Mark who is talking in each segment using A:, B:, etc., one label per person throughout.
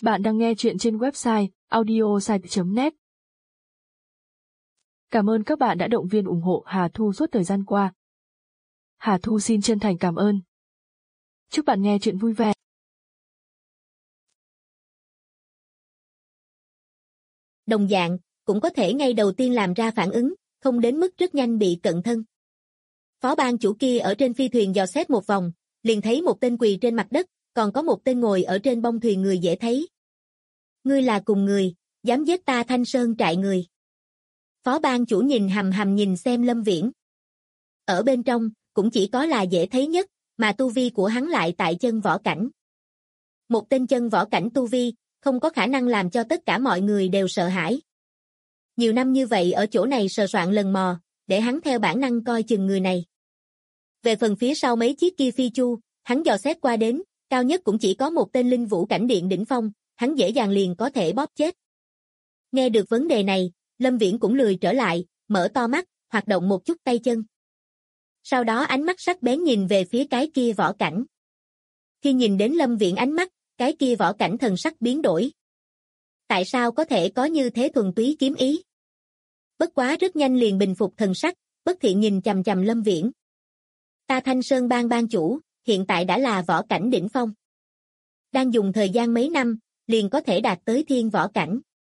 A: Bạn đang nghe chuyện trên website audiosite.net. Cảm ơn các bạn đã động viên ủng hộ Hà Thu suốt thời gian qua. Hà Thu xin chân thành cảm ơn. Chúc bạn nghe chuyện vui vẻ.
B: Đồng dạng, cũng có thể ngay đầu tiên làm ra phản ứng, không đến mức rất nhanh bị cận thân. Phó ban chủ kia ở trên phi thuyền dò xét một vòng, liền thấy một tên quỳ trên mặt đất, còn có một tên ngồi ở trên bông thuyền người dễ thấy. Ngươi là cùng người, dám giết ta Thanh Sơn trại người. Phó ban chủ nhìn hầm hầm nhìn xem Lâm Viễn. Ở bên trong, cũng chỉ có là dễ thấy nhất, mà tu vi của hắn lại tại chân võ cảnh. Một tên chân võ cảnh tu vi, không có khả năng làm cho tất cả mọi người đều sợ hãi. Nhiều năm như vậy ở chỗ này sờ soạn lần mò, để hắn theo bản năng coi chừng người này. Về phần phía sau mấy chiếc kia phi chu, hắn dò xét qua đến, cao nhất cũng chỉ có một tên linh vũ cảnh điện đỉnh phong, hắn dễ dàng liền có thể bóp chết. Nghe được vấn đề này, Lâm Viễn cũng lười trở lại, mở to mắt, hoạt động một chút tay chân. Sau đó ánh mắt sắc bén nhìn về phía cái kia võ cảnh. Khi nhìn đến Lâm Viễn ánh mắt, cái kia võ cảnh thần sắc biến đổi. Tại sao có thể có như thế thuần túy kiếm ý? Bất quá rất nhanh liền bình phục thần sắc, bất thiện nhìn chằm chằm Lâm Viễn. Ta Thanh Sơn bang ban chủ, hiện tại đã là võ cảnh đỉnh phong. Đang dùng thời gian mấy năm, liền có thể đạt tới thiên võ cảnh.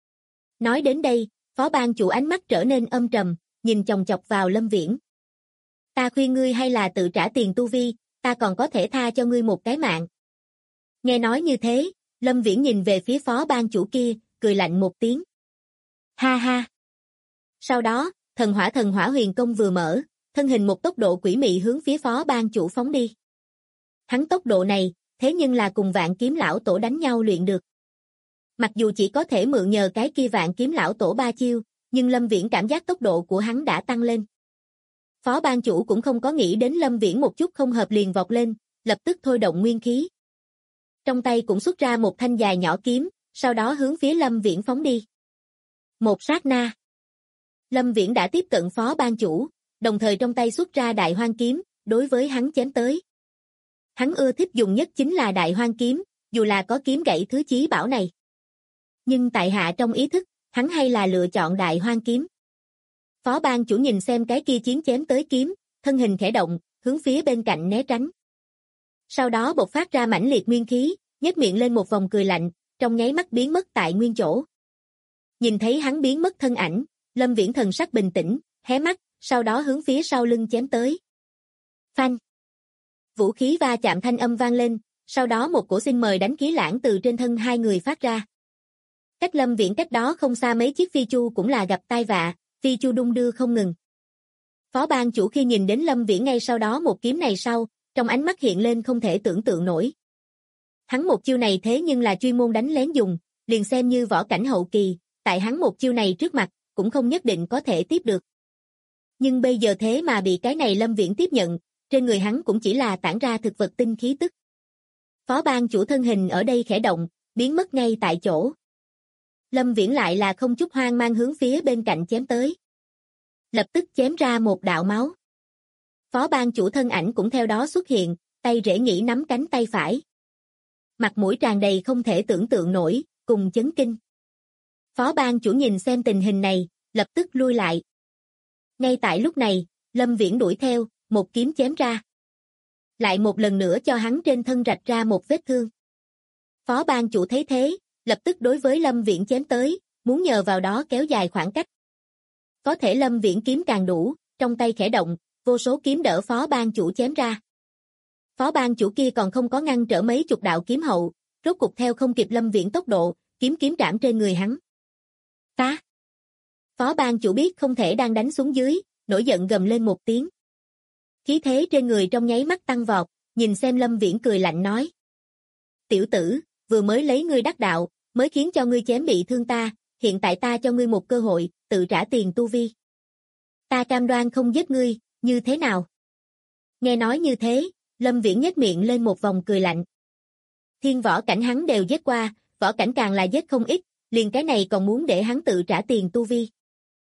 B: Nói đến đây, phó ban chủ ánh mắt trở nên âm trầm, nhìn chòng chọc vào Lâm Viễn. Ta khuyên ngươi hay là tự trả tiền tu vi, ta còn có thể tha cho ngươi một cái mạng. Nghe nói như thế, Lâm Viễn nhìn về phía phó ban chủ kia, cười lạnh một tiếng. Ha ha. Sau đó, thần hỏa huyền công vừa mở, thân hình một tốc độ quỷ mị hướng phía phó ban chủ phóng đi. Hắn tốc độ này, thế nhưng là cùng Vạn Kiếm lão tổ đánh nhau luyện được. Mặc dù chỉ có thể mượn nhờ cái kia Vạn Kiếm lão tổ 3 chiêu, nhưng Lâm Viễn cảm giác tốc độ của hắn đã tăng lên. Phó ban chủ cũng không có nghĩ đến Lâm Viễn một chút không hợp liền vọt lên, lập tức thôi động nguyên khí. Trong tay cũng xuất ra một thanh dài nhỏ kiếm, sau đó hướng phía Lâm Viễn phóng đi. Một sát na, Lâm Viễn đã tiếp cận phó ban chủ, đồng thời trong tay xuất ra Đại Hoang kiếm, đối với hắn chém tới. Hắn ưa thích dùng nhất chính là Đại Hoang kiếm, dù là có kiếm gãy thứ chí bảo này. Nhưng tại hạ trong ý thức, hắn hay là lựa chọn Đại Hoang kiếm. Phó ban chủ nhìn xem cái kia chiến chém tới kiếm, thân hình khẽ động, hướng phía bên cạnh né tránh. Sau đó bộc phát ra mãnh liệt nguyên khí, nhếch miệng lên một vòng cười lạnh, trong nháy mắt biến mất tại nguyên chỗ. Nhìn thấy hắn biến mất thân ảnh, Lâm Viễn thần sắc bình tĩnh, hé mắt, sau đó hướng phía sau lưng chém tới. Phanh! Vũ khí va chạm thanh âm vang lên, sau đó một cổ xin mời đánh khí lãng từ trên thân hai người phát ra. Cách Lâm Viễn cách đó không xa mấy chiếc phi chu cũng là gặp tai vạ, phi chu đung đưa không ngừng. Phó ban chủ khi nhìn đến Lâm Viễn ngay sau đó một kiếm này sau, trong ánh mắt hiện lên không thể tưởng tượng nổi. Hắn một chiêu này thế nhưng là chuyên môn đánh lén dùng, liền xem như võ cảnh hậu kỳ, tại hắn một chiêu này trước mặt, cũng không nhất định có thể tiếp được. Nhưng bây giờ thế mà bị cái này Lâm Viễn tiếp nhận, trên người hắn cũng chỉ là tản ra thực vật tinh khí tức. Phó ban chủ thân hình ở đây khẽ động, biến mất ngay tại chỗ. Lâm Viễn lại là không chút hoang mang hướng phía bên cạnh chém tới. Lập tức chém ra một đạo máu. Phó ban chủ thân ảnh cũng theo đó xuất hiện, tay rễ nghĩ nắm cánh tay phải. Mặt mũi tràn đầy không thể tưởng tượng nổi, cùng chấn kinh. Phó ban chủ nhìn xem tình hình này, lập tức lui lại. Ngay tại lúc này, Lâm Viễn đuổi theo, một kiếm chém ra. Lại một lần nữa cho hắn trên thân rạch ra một vết thương. Phó ban chủ thấy thế, lập tức đối với Lâm Viễn chém tới, muốn nhờ vào đó kéo dài khoảng cách. Có thể Lâm Viễn kiếm càng đủ, trong tay khẽ động, vô số kiếm đỡ phó ban chủ chém ra. Phó ban chủ kia còn không có ngăn trở mấy chục đạo kiếm hậu, rốt cục theo không kịp Lâm Viễn tốc độ, kiếm trảm trên người hắn. Phá! Phó ban chủ biết không thể đang đánh xuống dưới, nổi giận gầm lên một tiếng. Khí thế trên người trong nháy mắt tăng vọt, nhìn xem Lâm Viễn cười lạnh nói. Tiểu tử, vừa mới lấy ngươi đắc đạo, mới khiến cho ngươi chém bị thương ta, hiện tại ta cho ngươi một cơ hội, tự trả tiền tu vi. Ta cam đoan không giết ngươi, như thế nào? Nghe nói như thế, Lâm Viễn nhếch miệng lên một vòng cười lạnh. Thiên võ cảnh hắn đều giết qua, võ cảnh càng là giết không ít, liền cái này còn muốn để hắn tự trả tiền tu vi.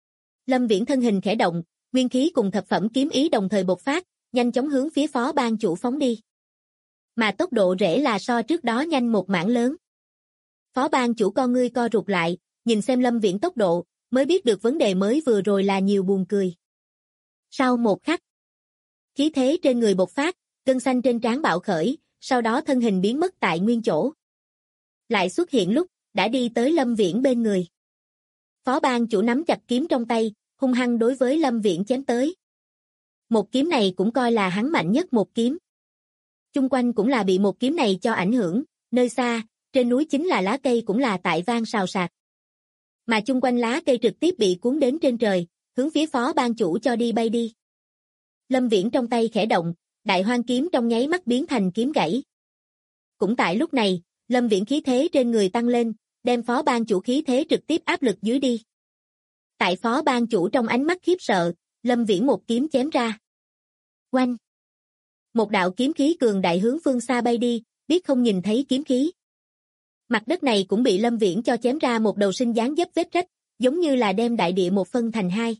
B: Lâm Viễn thân hình khẽ động, nguyên khí cùng thập phẩm kiếm ý đồng thời bộc phát, nhanh chóng hướng phía phó ban chủ phóng đi. Mà tốc độ rẽ là so trước đó nhanh một mảng lớn. Phó ban chủ con ngươi co rụt lại, nhìn xem Lâm Viễn tốc độ, mới biết được vấn đề mới vừa rồi là nhiều buồn cười. Sau một khắc, khí thế trên người bộc phát, gân xanh trên trán bạo khởi, sau đó thân hình biến mất tại nguyên chỗ. Lại xuất hiện lúc, đã đi tới Lâm Viễn bên người. Phó ban chủ nắm chặt kiếm trong tay, hung hăng đối với Lâm Viễn chém tới. Một kiếm này cũng coi là hắn mạnh nhất một kiếm. Chung quanh cũng là bị một kiếm này cho ảnh hưởng, nơi xa, trên núi chính là lá cây cũng là tại vang xào xạc. Mà chung quanh lá cây trực tiếp bị cuốn đến trên trời, hướng phía phó ban chủ cho đi bay đi. Lâm Viễn trong tay khẽ động, đại hoang kiếm trong nháy mắt biến thành kiếm gãy. Cũng tại lúc này, Lâm Viễn khí thế trên người tăng lên, đem phó ban chủ khí thế trực tiếp áp lực dưới đi. Tại phó ban chủ trong ánh mắt khiếp sợ, Lâm Viễn một kiếm chém ra. Oanh! Một đạo kiếm khí cường đại hướng phương xa bay đi, biết không nhìn thấy kiếm khí. Mặt đất này cũng bị Lâm Viễn cho chém ra một đầu sinh dáng dấp vết rách, giống như là đem đại địa một phân thành hai.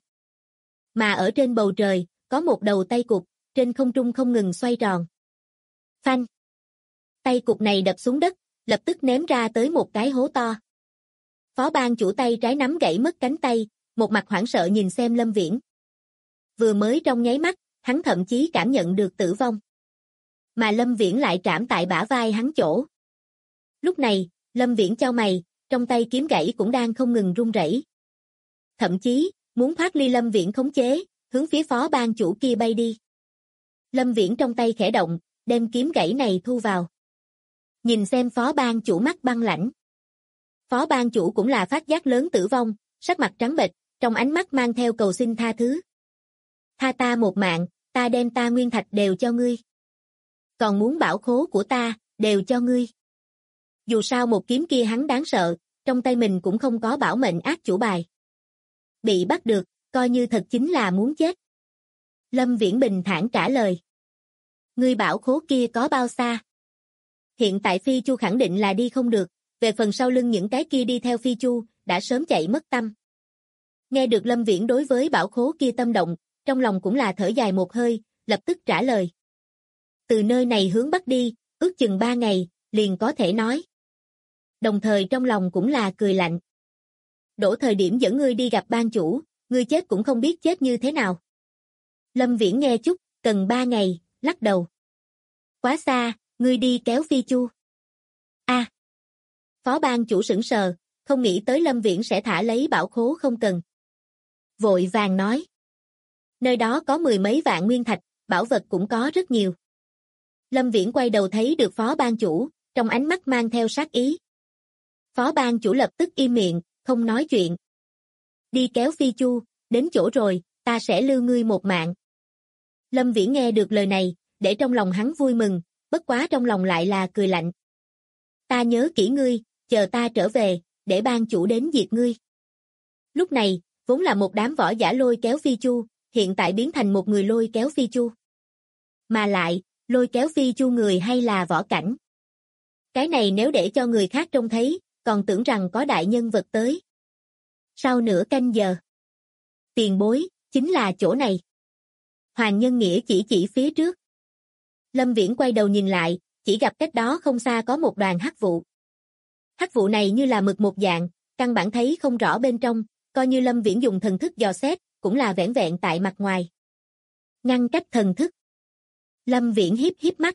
B: Mà ở trên bầu trời, có một đầu tay cụt, trên không trung không ngừng xoay tròn. Phanh! Tay cụt này đập xuống đất, lập tức ném ra tới một cái hố to. Phó ban chủ tay trái nắm gãy mất cánh tay, một mặt hoảng sợ nhìn xem Lâm Viễn. Vừa mới trong nháy mắt, hắn thậm chí cảm nhận được tử vong. Mà Lâm Viễn lại trảm tại bả vai hắn chỗ. Lúc này, Lâm Viễn chau mày, trong tay kiếm gãy cũng đang không ngừng run rẩy. Thậm chí, muốn thoát ly Lâm Viễn khống chế, hướng phía phó ban chủ kia bay đi. Lâm Viễn trong tay khẽ động, đem kiếm gãy này thu vào. Nhìn xem phó ban chủ mắt băng lãnh. Phó ban chủ cũng là phát giác lớn tử vong, sắc mặt trắng bệch, trong ánh mắt mang theo cầu xin tha thứ. Tha ta một mạng, ta đem ta nguyên thạch đều cho ngươi. Còn muốn bảo khố của ta, đều cho ngươi. Dù sao một kiếm kia hắn đáng sợ, trong tay mình cũng không có bảo mệnh ác chủ bài. Bị bắt được, coi như thật chính là muốn chết. Lâm Viễn bình thản trả lời. Ngươi bảo khố kia có bao xa? Hiện tại Phi Chu khẳng định là đi không được, về phần sau lưng những cái kia đi theo Phi Chu, đã sớm chạy mất tâm. Nghe được Lâm Viễn đối với bảo khố kia tâm động, trong lòng cũng là thở dài một hơi, lập tức trả lời. Từ nơi này hướng bắc đi, ước chừng 3 ngày, liền có thể nói. Đồng thời trong lòng cũng là cười lạnh. Đổ thời điểm dẫn ngươi đi gặp ban chủ, ngươi chết cũng không biết chết như thế nào. Lâm Viễn nghe chút, cần 3 ngày, lắc đầu. Quá xa, ngươi đi kéo Phi Chu. Phó ban chủ sững sờ, không nghĩ tới Lâm Viễn sẽ thả lấy bảo khố không cần. Vội vàng nói. Nơi đó có 10 mấy vạn nguyên thạch, bảo vật cũng có rất nhiều. Lâm Viễn quay đầu thấy được phó ban chủ, trong ánh mắt mang theo sát ý. Phó ban chủ lập tức im miệng, không nói chuyện. Đi kéo Phi Chu, đến chỗ rồi, ta sẽ lưu ngươi một mạng. Lâm Viễn nghe được lời này, để trong lòng hắn vui mừng, bất quá trong lòng lại là cười lạnh. Ta nhớ kỹ ngươi, chờ ta trở về, để ban chủ đến diệt ngươi. Lúc này, vốn là một đám võ giả lôi kéo Phi Chu, hiện tại biến thành một người lôi kéo Phi Chu. Mà lại, lôi kéo Phi Chu người hay là võ cảnh. Cái này nếu để cho người khác trông thấy, còn tưởng rằng có đại nhân vật tới. Sau nửa canh giờ, tiền bối, chính là chỗ này. Hoàng Nhân Nghĩa chỉ phía trước. Lâm Viễn quay đầu nhìn lại, chỉ gặp cách đó không xa có một đoàn hắc vụ. Hắc vụ này như là mực một dạng, căn bản thấy không rõ bên trong, coi như Lâm Viễn dùng thần thức dò xét, cũng là vẻn vẹn tại mặt ngoài. Ngăn cách thần thức. Lâm Viễn hiếp mắt.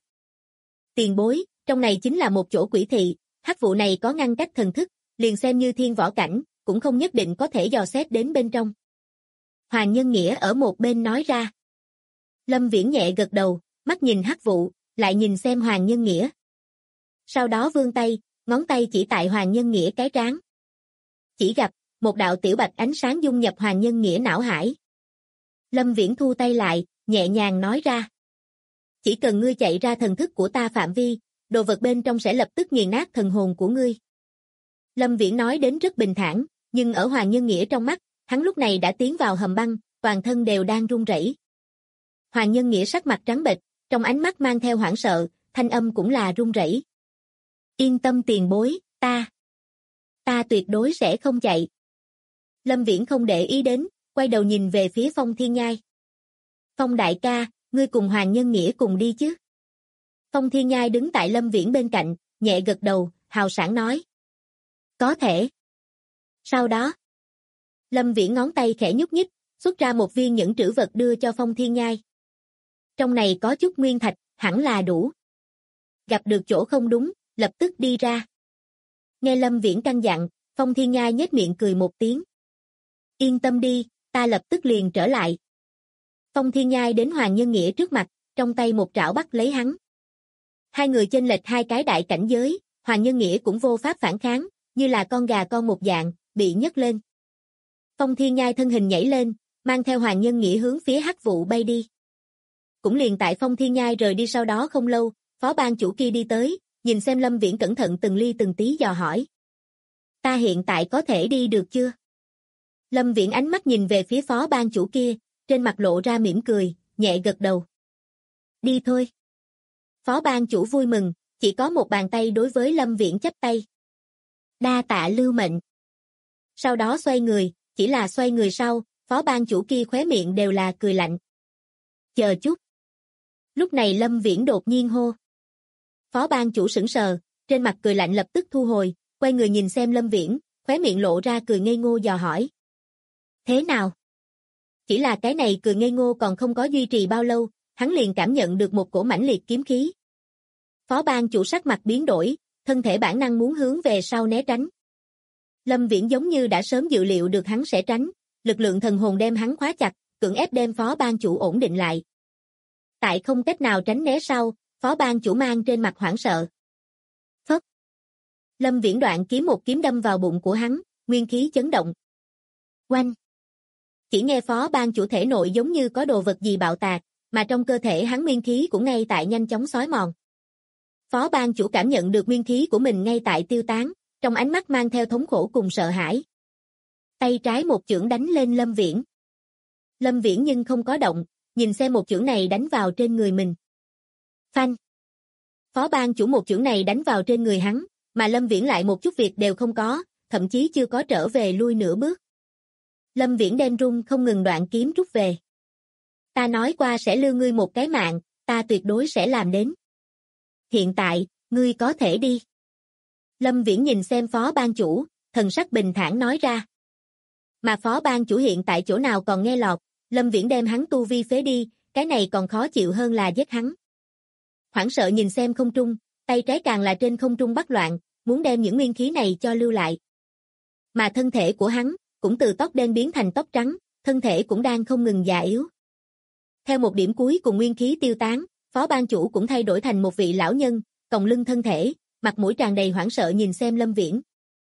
B: Tiền bối, trong này chính là một chỗ quỷ thị, hắc vụ này có ngăn cách thần thức, liền xem như thiên võ cảnh, cũng không nhất định có thể dò xét đến bên trong. Hoàng Nhân Nghĩa ở một bên nói ra. Lâm Viễn nhẹ gật đầu, mắt nhìn hắc vụ, lại nhìn xem Hoàng Nhân Nghĩa. Sau đó vươn tay, ngón tay chỉ tại Hoàng Nhân Nghĩa cái trán. Chỉ gặp, một đạo tiểu bạch ánh sáng dung nhập Hoàng Nhân Nghĩa não hải. Lâm Viễn thu tay lại, nhẹ nhàng nói ra. Chỉ cần ngươi chạy ra thần thức của ta phạm vi, đồ vật bên trong sẽ lập tức nghiền nát thần hồn của ngươi. Lâm Viễn nói đến rất bình thản, nhưng ở Hoàng Nhân Nghĩa trong mắt, hắn lúc này đã tiến vào hầm băng, toàn thân đều đang run rẩy. Hoàng Nhân Nghĩa sắc mặt trắng bệch, trong ánh mắt mang theo hoảng sợ, thanh âm cũng là run rẩy. Yên tâm tiền bối, ta tuyệt đối sẽ không chạy. Lâm Viễn không để ý đến, quay đầu nhìn về phía Phong Thiên Nhai. Phong đại ca, ngươi cùng Hoàng Nhân Nghĩa cùng đi chứ? Phong Thiên Nhai đứng tại Lâm Viễn bên cạnh, nhẹ gật đầu, hào sảng nói. Có thể. Sau đó, Lâm Viễn ngón tay khẽ nhúc nhích, xuất ra một viên nhẫn trữ vật đưa cho Phong Thiên Nhai. Trong này có chút nguyên thạch, hẳn là đủ. Gặp được chỗ không đúng, lập tức đi ra. Nghe Lâm Viễn căn dặn, Phong Thiên Nhai nhếch miệng cười một tiếng. Yên tâm đi, ta lập tức liền trở lại. Phong Thiên Nhai đến Hoàng Nhân Nghĩa trước mặt, trong tay một trảo bắt lấy hắn. Hai người chênh lệch hai cái đại cảnh giới, Hoàng Nhân Nghĩa cũng vô pháp phản kháng, như là con gà con một dạng, bị nhấc lên. Phong Thiên Nhai thân hình nhảy lên, mang theo Hoàng Nhân Nghĩa hướng phía hắc vụ bay đi. Cũng liền tại Phong Thiên Nhai rời đi sau đó không lâu, phó ban chủ kia đi tới, nhìn xem Lâm Viễn cẩn thận từng ly từng tí dò hỏi. Ta hiện tại có thể đi được chưa? Lâm Viễn ánh mắt nhìn về phía phó ban chủ kia, trên mặt lộ ra mỉm cười, nhẹ gật đầu. Đi thôi. Phó ban chủ vui mừng, chỉ có một bàn tay đối với Lâm Viễn chắp tay. Đa tạ lưu mệnh. Sau đó xoay người, chỉ là xoay người sau, phó ban chủ kia khóe miệng đều là cười lạnh. Chờ chút. Lúc này Lâm Viễn đột nhiên hô. Phó ban chủ sững sờ, trên mặt cười lạnh lập tức thu hồi, quay người nhìn xem Lâm Viễn, khóe miệng lộ ra cười ngây ngô dò hỏi. Thế nào? Chỉ là cái này cười ngây ngô còn không có duy trì bao lâu, hắn liền cảm nhận được một cổ mãnh liệt kiếm khí. Phó ban chủ sắc mặt biến đổi, thân thể bản năng muốn hướng về sau né tránh. Lâm Viễn giống như đã sớm dự liệu được hắn sẽ tránh, lực lượng thần hồn đem hắn khóa chặt, cưỡng ép đem phó ban chủ ổn định lại. Tại không cách nào tránh né sau, phó ban chủ mang trên mặt hoảng sợ. Phất. Lâm Viễn đoạn kiếm một kiếm đâm vào bụng của hắn, nguyên khí chấn động. Oanh. Chỉ nghe phó ban chủ thể nội giống như có đồ vật gì bạo tạc, mà trong cơ thể hắn nguyên khí cũng ngay tại nhanh chóng xói mòn. Phó ban chủ cảm nhận được nguyên khí của mình ngay tại tiêu tán, trong ánh mắt mang theo thống khổ cùng sợ hãi. Tay trái một chưởng đánh lên Lâm Viễn. Lâm Viễn nhưng không có động, nhìn xem một chưởng này đánh vào trên người mình. Phanh. Phó ban chủ một chưởng này đánh vào trên người hắn, mà Lâm Viễn lại một chút việc đều không có, thậm chí chưa có trở về lui nửa bước. Lâm Viễn đem run không ngừng đoạn kiếm rút về. Ta nói qua sẽ lưu ngươi một cái mạng, ta tuyệt đối sẽ làm đến. Hiện tại, ngươi có thể đi. Lâm Viễn nhìn xem phó ban chủ, thần sắc bình thản nói ra. Mà phó ban chủ hiện tại chỗ nào còn nghe lọt, Lâm Viễn đem hắn tu vi phế đi, cái này còn khó chịu hơn là giết hắn. Hoảng sợ nhìn xem không trung, tay trái càng là trên không trung bắt loạn, muốn đem những nguyên khí này cho lưu lại. Mà thân thể của hắn, cũng từ tóc đen biến thành tóc trắng, thân thể cũng đang không ngừng già yếu. Theo một điểm cuối cùng nguyên khí tiêu tán, phó ban chủ cũng thay đổi thành một vị lão nhân, còng lưng thân thể, mặt mũi tràn đầy hoảng sợ nhìn xem Lâm Viễn.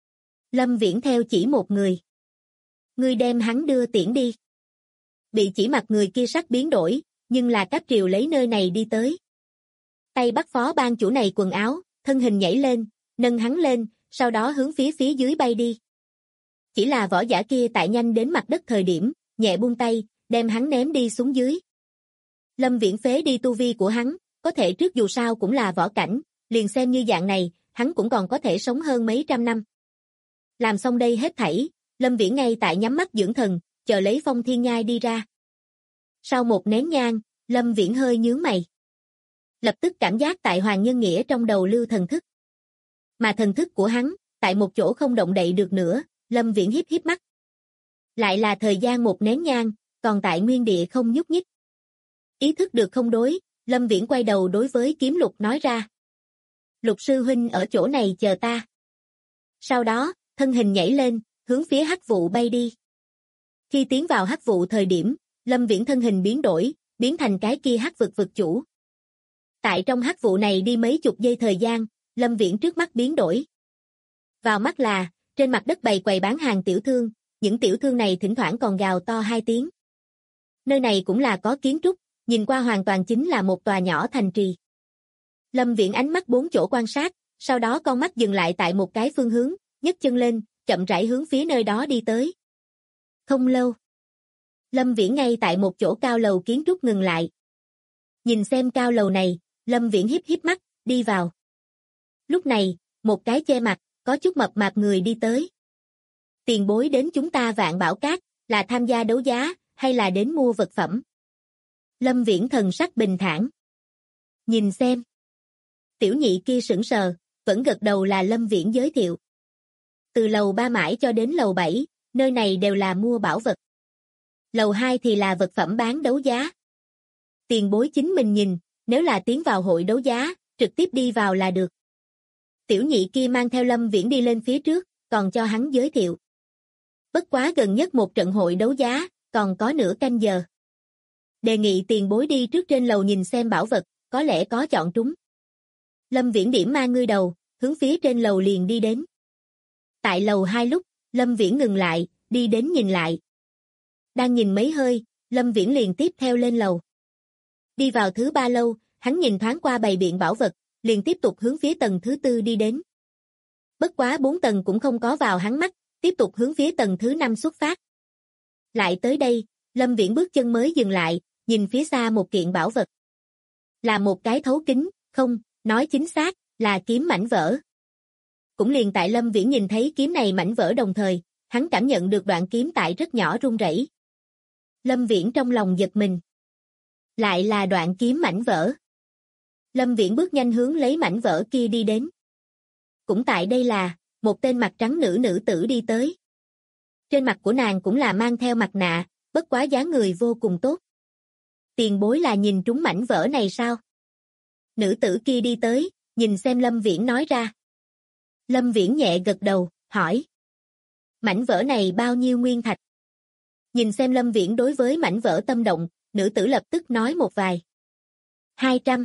B: Lâm Viễn theo chỉ một người. Ngươi đem hắn đưa tiễn đi. Bị chỉ mặt người kia sắc biến đổi, nhưng là Cáp Triều lấy nơi này đi tới. Tay bắt phó ban chủ này quần áo, thân hình nhảy lên, nâng hắn lên, sau đó hướng phía dưới bay đi. Chỉ là võ giả kia tại nhanh đến mặt đất thời điểm, nhẹ buông tay, đem hắn ném đi xuống dưới. Lâm Viễn phế đi tu vi của hắn, có thể trước dù sao cũng là võ cảnh, liền xem như dạng này, hắn cũng còn có thể sống hơn mấy trăm năm. Làm xong đây hết thảy, Lâm Viễn ngay tại nhắm mắt dưỡng thần, chờ lấy Phong Thiên Nhai đi ra. Sau một nén nhang, Lâm Viễn hơi nhướng mày. Lập tức cảm giác tại Hoàng Nhân Nghĩa trong đầu lưu thần thức. Mà thần thức của hắn, tại một chỗ không động đậy được nữa, Lâm Viễn híp mắt. Lại là thời gian một nén nhang, còn tại nguyên địa không nhúc nhích. Ý thức được không đối, Lâm Viễn quay đầu đối với Kiếm Lục nói ra. Lục sư huynh ở chỗ này chờ ta. Sau đó, thân hình nhảy lên, hướng phía hắc vụ bay đi. Khi tiến vào hắc vụ thời điểm, Lâm Viễn thân hình biến đổi, biến thành cái kia hắc vực vực chủ. Tại trong hắc vụ này đi mấy chục giây thời gian, Lâm Viễn trước mắt biến đổi. Vào mắt là, trên mặt đất bày quầy bán hàng tiểu thương, những tiểu thương này thỉnh thoảng còn gào to hai tiếng. Nơi này cũng là có kiến trúc, nhìn qua hoàn toàn chính là một tòa nhỏ thành trì. Lâm Viễn ánh mắt bốn chỗ quan sát, sau đó con mắt dừng lại tại một cái phương hướng, nhấc chân lên, chậm rãi hướng phía nơi đó đi tới. Không lâu, Lâm Viễn ngay tại một chỗ cao lầu kiến trúc ngừng lại. Nhìn xem cao lầu này, Lâm Viễn híp mắt, đi vào. Lúc này, một cái che mặt, có chút mập mạp người đi tới. Tiền bối đến chúng ta Vạn Bảo Các, là tham gia đấu giá, hay là đến mua vật phẩm? Lâm Viễn thần sắc bình thản. Nhìn xem. Tiểu nhị kia sững sờ, vẫn gật đầu là Lâm Viễn giới thiệu. từ lầu 3 mãi cho đến lầu 7, nơi này đều là mua bảo vật. Lầu 2 thì là vật phẩm bán đấu giá. Tiền bối chính mình nhìn, nếu là tiến vào hội đấu giá, trực tiếp đi vào là được. Tiểu nhị kia mang theo Lâm Viễn đi lên phía trước, còn cho hắn giới thiệu. Bất quá gần nhất một trận hội đấu giá, còn có nửa canh giờ. Đề nghị tiền bối đi trước trên lầu nhìn xem bảo vật, có lẽ có chọn trúng. Lâm Viễn điểm ma ngươi đầu, hướng phía trên lầu liền đi đến. Tại lầu 2 lúc, Lâm Viễn ngừng lại, đi đến nhìn lại. Đang nhìn mấy hơi, Lâm Viễn liền tiếp theo lên lầu. Đi vào thứ 3 lâu, hắn nhìn thoáng qua bày biện bảo vật, liền tiếp tục hướng phía tầng thứ 4 đi đến. Bất quá 4 tầng cũng không có vào hắn mắt, tiếp tục hướng phía tầng thứ 5 xuất phát. Lại tới đây, Lâm Viễn bước chân mới dừng lại, nhìn phía xa một kiện bảo vật. Là một cái thấu kính, không, nói chính xác, là kiếm mảnh vỡ. Cũng liền tại Lâm Viễn nhìn thấy kiếm này mảnh vỡ đồng thời, hắn cảm nhận được đoạn kiếm tại rất nhỏ rung rẩy. Lâm Viễn trong lòng giật mình. Lại là đoạn kiếm mảnh vỡ. Lâm Viễn bước nhanh hướng lấy mảnh vỡ kia đi đến. Cũng tại đây là, một tên mặt trắng nữ tử đi tới. Trên mặt của nàng cũng là mang theo mặt nạ, bất quá dáng người vô cùng tốt. Tiền bối là nhìn trúng mảnh vỡ này sao? Nữ tử kia đi tới, nhìn xem Lâm Viễn nói ra. Lâm Viễn nhẹ gật đầu, hỏi. Mảnh vỡ này bao nhiêu nguyên thạch? Nhìn xem Lâm Viễn đối với mảnh vỡ tâm động, nữ tử lập tức nói một vài. 200.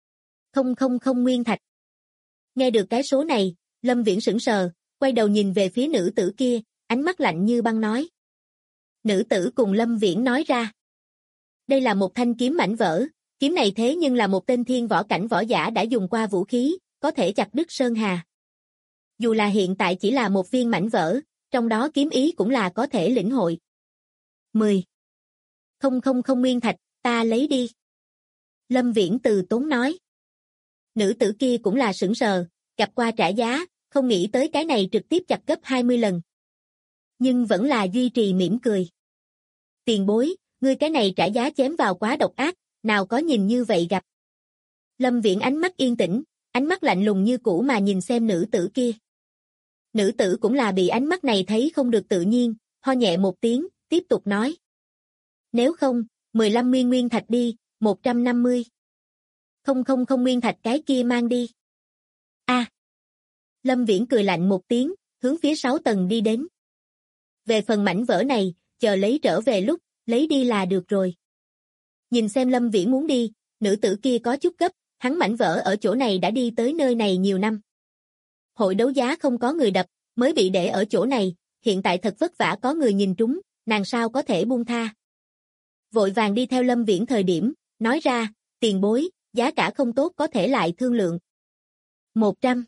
B: 000 nguyên thạch. Nghe được cái số này, Lâm Viễn sững sờ, quay đầu nhìn về phía nữ tử kia, ánh mắt lạnh như băng nói. Nữ tử cùng Lâm Viễn nói ra. Đây là một thanh kiếm mảnh vỡ, kiếm này thế nhưng là một tên thiên võ cảnh võ giả đã dùng qua vũ khí, có thể chặt đứt sơn hà. Dù là hiện tại chỉ là một viên mảnh vỡ, trong đó kiếm ý cũng là có thể lĩnh hội. 10. 000 nguyên thạch, ta lấy đi. Lâm Viễn từ tốn nói. Nữ tử kia cũng là sững sờ, gặp qua trả giá, không nghĩ tới cái này trực tiếp chặt gấp 20 lần. Nhưng vẫn là duy trì mỉm cười. Tiền bối, ngươi cái này trả giá chém vào quá độc ác, nào có nhìn như vậy gặp. Lâm Viễn ánh mắt yên tĩnh, ánh mắt lạnh lùng như cũ mà nhìn xem nữ tử kia. Nữ tử cũng là bị ánh mắt này thấy không được tự nhiên, ho nhẹ một tiếng, tiếp tục nói. Nếu không, 15 nguyên thạch đi, 150. 000 nguyên thạch cái kia mang đi. A. Lâm Viễn cười lạnh một tiếng, hướng phía 6 tầng đi đến. Về phần mảnh vỡ này, chờ lấy trở về lúc, lấy đi là được rồi. Nhìn xem Lâm Viễn muốn đi, nữ tử kia có chút gấp, hắn mảnh vỡ ở chỗ này đã đi tới nơi này nhiều năm. Hội đấu giá không có người đập, mới bị để ở chỗ này, hiện tại thật vất vả có người nhìn trúng, nàng sao có thể buông tha. Vội vàng đi theo Lâm Viễn thời điểm, nói ra, tiền bối, giá cả không tốt có thể lại thương lượng. 100.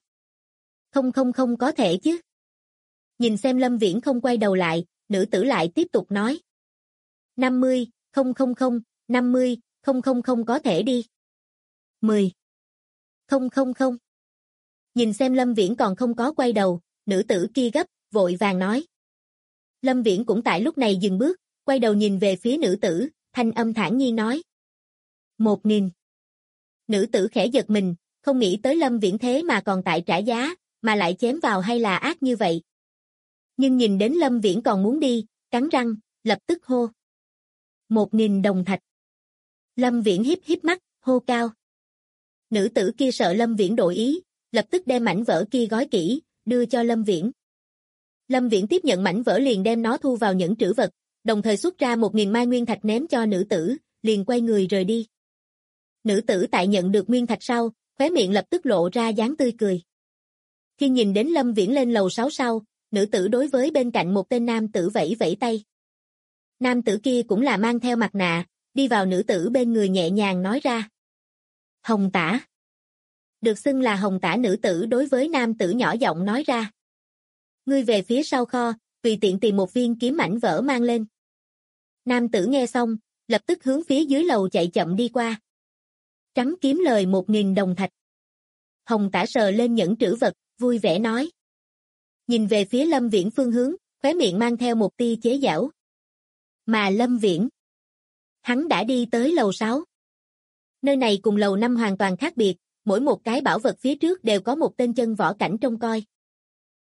B: 000 có thể chứ. Nhìn xem Lâm Viễn không quay đầu lại, nữ tử lại tiếp tục nói. 50, 000, 50, 000 có thể đi. 10. 000. Nhìn xem Lâm Viễn còn không có quay đầu, nữ tử kia gấp, vội vàng nói. Lâm Viễn cũng tại lúc này dừng bước, quay đầu nhìn về phía nữ tử, thanh âm thản nhiên nói. 1000. Nữ tử khẽ giật mình, không nghĩ tới Lâm Viễn thế mà còn tại trả giá, mà lại chém vào hay là ác như vậy. Nhưng nhìn đến Lâm Viễn còn muốn đi, cắn răng, lập tức hô. 1000 đồng thạch. Lâm Viễn híp mắt, hô cao. Nữ tử kia sợ Lâm Viễn đổi ý, lập tức đem mảnh vỡ kia gói kỹ, đưa cho Lâm Viễn. Lâm Viễn tiếp nhận mảnh vỡ liền đem nó thu vào nhẫn trữ vật, đồng thời xuất ra 1000 mai nguyên thạch ném cho nữ tử, liền quay người rời đi. Nữ tử tại nhận được nguyên thạch sau, khóe miệng lập tức lộ ra dáng tươi cười. Khi nhìn đến Lâm Viễn lên lầu 6 sau, nữ tử đối với bên cạnh một tên nam tử vẫy vẫy tay. Nam tử kia cũng là mang theo mặt nạ, đi vào nữ tử bên người nhẹ nhàng nói ra. Hồng Tả. Được xưng là Hồng Tả nữ tử đối với nam tử nhỏ giọng nói ra. Ngươi về phía sau kho, tùy tiện tìm một viên kiếm mảnh vỡ mang lên. Nam tử nghe xong, lập tức hướng phía dưới lầu chạy chậm đi qua. Trắng kiếm lời 1000 đồng thạch. Hồng Tả sờ lên nhẫn trữ vật, vui vẻ nói. Nhìn về phía Lâm Viễn phương hướng, khóe miệng mang theo một tia chế giễu. Mà Lâm Viễn, hắn đã đi tới lầu 6. Nơi này cùng lầu 5 hoàn toàn khác biệt, mỗi một cái bảo vật phía trước đều có một tên chân võ cảnh trông coi.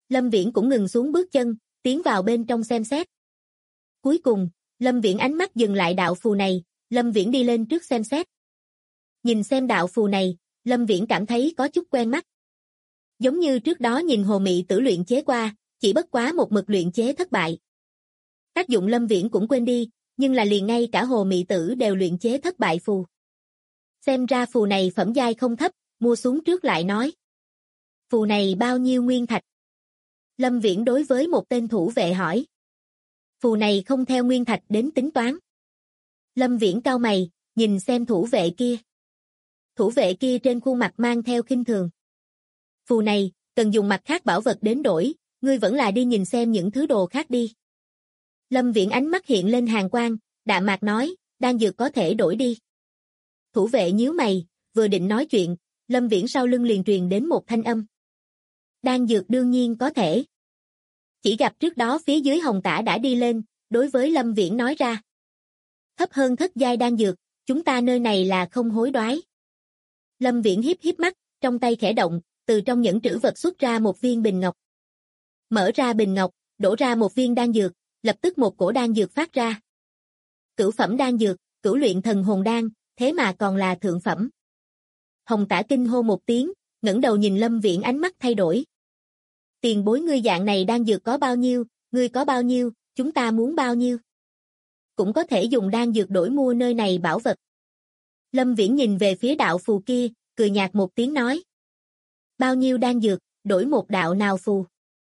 B: Lâm Viễn cũng ngừng xuống bước chân, tiến vào bên trong xem xét. Cuối cùng, Lâm Viễn ánh mắt dừng lại đạo phù này, Lâm Viễn đi lên trước xem xét. Nhìn xem đạo phù này, Lâm Viễn cảm thấy có chút quen mắt. Giống như trước đó nhìn Hồ Mị Tử luyện chế qua, chỉ bất quá một mực luyện chế thất bại. Tác dụng Lâm Viễn cũng quên đi, nhưng là liền ngay cả Hồ Mị Tử đều luyện chế thất bại phù. Xem ra phù này phẩm giai không thấp, mua xuống trước lại nói. Phù này bao nhiêu nguyên thạch? Lâm Viễn đối với một tên thủ vệ hỏi. Phù này không theo nguyên thạch đến tính toán. Lâm Viễn cau mày, nhìn xem thủ vệ kia. Thủ vệ kia trên khuôn mặt mang theo khinh thường. Phù này, cần dùng mặt khác bảo vật đến đổi, ngươi vẫn là đi nhìn xem những thứ đồ khác đi. Lâm Viễn ánh mắt hiện lên hàn quang, đạm mạc nói, đan dược có thể đổi đi. Thủ vệ nhíu mày, vừa định nói chuyện, Lâm Viễn sau lưng liền truyền đến một thanh âm. Đan dược đương nhiên có thể. Chỉ gặp trước đó phía dưới Hồng Tả đã đi lên, đối với Lâm Viễn nói ra. Thấp hơn thất giai đan dược, chúng ta nơi này là không hối đoái. Lâm Viễn hiếp mắt, trong tay khẽ động, từ trong nhẫn trữ vật xuất ra một viên bình ngọc. Mở ra bình ngọc, đổ ra một viên đan dược, lập tức một cổ đan dược phát ra. Cửu phẩm đan dược, cửu luyện thần hồn đan, thế mà còn là thượng phẩm. Hồng Tả kinh hô một tiếng, ngẩng đầu nhìn Lâm Viễn ánh mắt thay đổi. Tiền bối ngươi dạng này đan dược có bao nhiêu, ngươi có bao nhiêu, chúng ta muốn bao nhiêu. Cũng có thể dùng đan dược đổi mua nơi này bảo vật. Lâm Viễn nhìn về phía đạo phù kia, cười nhạt một tiếng nói. Bao nhiêu đan dược, đổi một đạo nào phù?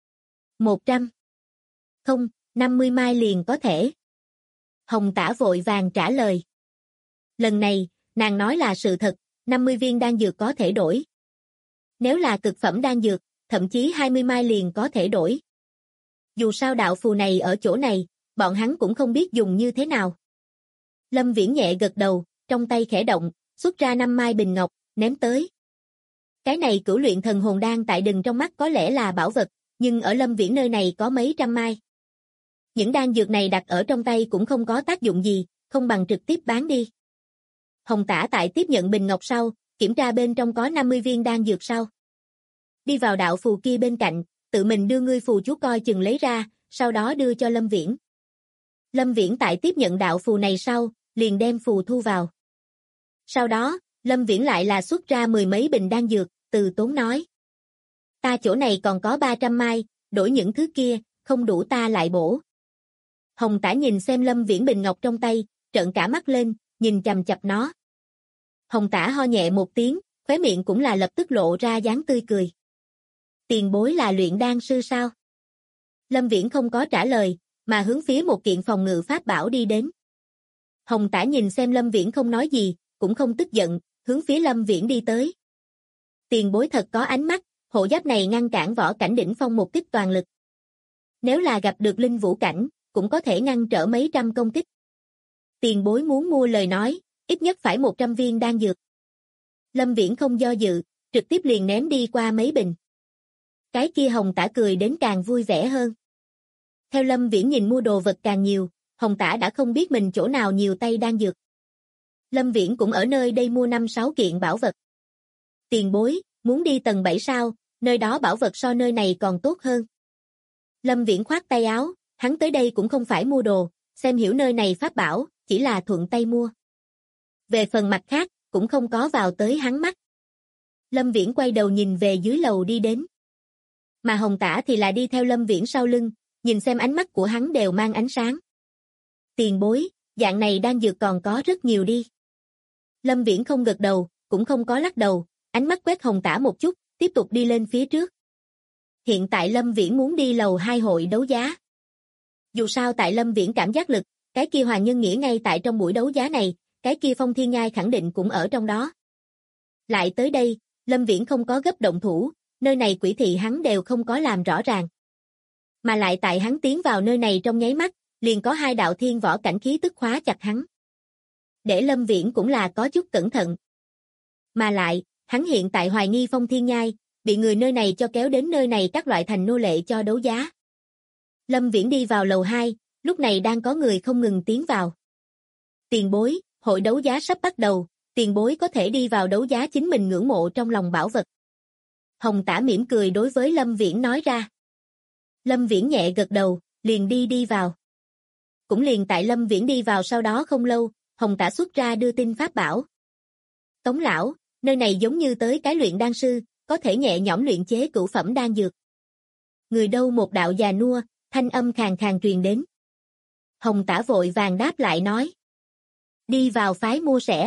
B: 100. Không, 50 mai liền có thể. Hồng Tả vội vàng trả lời. Lần này, nàng nói là sự thật, 50 viên đan dược có thể đổi. Nếu là cực phẩm đan dược, thậm chí 20 mai liền có thể đổi. Dù sao đạo phù này ở chỗ này, bọn hắn cũng không biết dùng như thế nào. Lâm Viễn nhẹ gật đầu, trong tay khẽ động, xuất ra 5 mai bình ngọc, ném tới. Cái này cửu luyện thần hồn đan tại đừng trong mắt có lẽ là bảo vật, nhưng ở Lâm Viễn nơi này có mấy trăm mai. Những đan dược này đặt ở trong tay cũng không có tác dụng gì, không bằng trực tiếp bán đi. Hồng Tả tại tiếp nhận bình ngọc sau, kiểm tra bên trong có 50 viên đan dược sau. Đi vào đạo phù kia bên cạnh, tự mình đưa ngươi phù chú coi chừng lấy ra, sau đó đưa cho Lâm Viễn. Lâm Viễn tại tiếp nhận đạo phù này sau, liền đem phù thu vào. Sau đó, Lâm Viễn lại là xuất ra 10 mấy bình đan dược, từ tốn nói. Ta chỗ này còn có 300 mai, đổi những thứ kia, không đủ ta lại bổ. Hồng Tả nhìn xem Lâm Viễn bình ngọc trong tay, trợn cả mắt lên, nhìn chằm chằm nó. Hồng Tả ho nhẹ một tiếng, khóe miệng cũng là lập tức lộ ra dáng tươi cười. Tiền bối là luyện đan sư sao? Lâm Viễn không có trả lời, mà hướng phía một kiện phòng ngự pháp bảo đi đến. Hồng Tả nhìn xem Lâm Viễn không nói gì, cũng không tức giận, hướng phía Lâm Viễn đi tới. Tiền bối thật có ánh mắt, hộ giáp này ngăn cản võ cảnh đỉnh phong một kích toàn lực. Nếu là gặp được linh vũ cảnh, cũng có thể ngăn trở mấy trăm công kích. Tiền bối muốn mua lời nói, ít nhất phải 100 viên đan dược. Lâm Viễn không do dự, trực tiếp liền ném đi qua mấy bình. Cái kia Hồng Tả cười đến càng vui vẻ hơn. Theo Lâm Viễn nhìn mua đồ vật càng nhiều, Hồng Tả đã không biết mình chỗ nào nhiều tay đan dược. Lâm Viễn cũng ở nơi đây mua 5-6 kiện bảo vật. Tiền bối, muốn đi tầng 7 sao, nơi đó bảo vật so nơi này còn tốt hơn. Lâm Viễn khoát tay áo, hắn tới đây cũng không phải mua đồ, xem hiểu nơi này pháp bảo, chỉ là thuận tay mua. Về phần mặt khác, cũng không có vào tới hắn mắt. Lâm Viễn quay đầu nhìn về dưới lầu đi đến. Mà Hồng Tả thì là đi theo Lâm Viễn sau lưng, nhìn xem ánh mắt của hắn đều mang ánh sáng. Tiền bối, dạng này đan dược còn có rất nhiều đi. Lâm Viễn không gật đầu, cũng không có lắc đầu, ánh mắt quét Hồng Tả một chút, tiếp tục đi lên phía trước. Hiện tại Lâm Viễn muốn đi lầu 2 hội đấu giá. Dù sao tại Lâm Viễn cảm giác lực, cái kia Hoàng Nhân Nghĩa ngay tại trong buổi đấu giá này, cái kia Phong Thiên Nhai khẳng định cũng ở trong đó. Lại tới đây, Lâm Viễn không có gấp động thủ, nơi này quỷ thị hắn đều không có làm rõ ràng. Mà lại tại hắn tiến vào nơi này trong nháy mắt, liền có 2 đạo thiên võ cảnh khí tức khóa chặt hắn. Để Lâm Viễn cũng là có chút cẩn thận. Mà lại, hắn hiện tại hoài nghi Phong Thiên Nhai, bị người nơi này cho kéo đến nơi này các loại thành nô lệ cho đấu giá. Lâm Viễn đi vào lầu 2, lúc này đang có người không ngừng tiến vào. Tiền bối, hội đấu giá sắp bắt đầu, tiền bối có thể đi vào đấu giá chính mình ngưỡng mộ trong lòng bảo vật. Hồng Tả mỉm cười đối với Lâm Viễn nói ra. Lâm Viễn nhẹ gật đầu, liền đi vào. Cũng liền tại Lâm Viễn đi vào sau đó không lâu, Hồng Tả xuất ra đưa tin pháp bảo. Tống lão, nơi này giống như tới cái luyện đan sư, có thể nhẹ nhõm luyện chế cửu phẩm đan dược. Người đâu một đạo già nua, thanh âm khàn khàn truyền đến. Hồng Tả vội vàng đáp lại nói. Đi vào phái mua sẻ.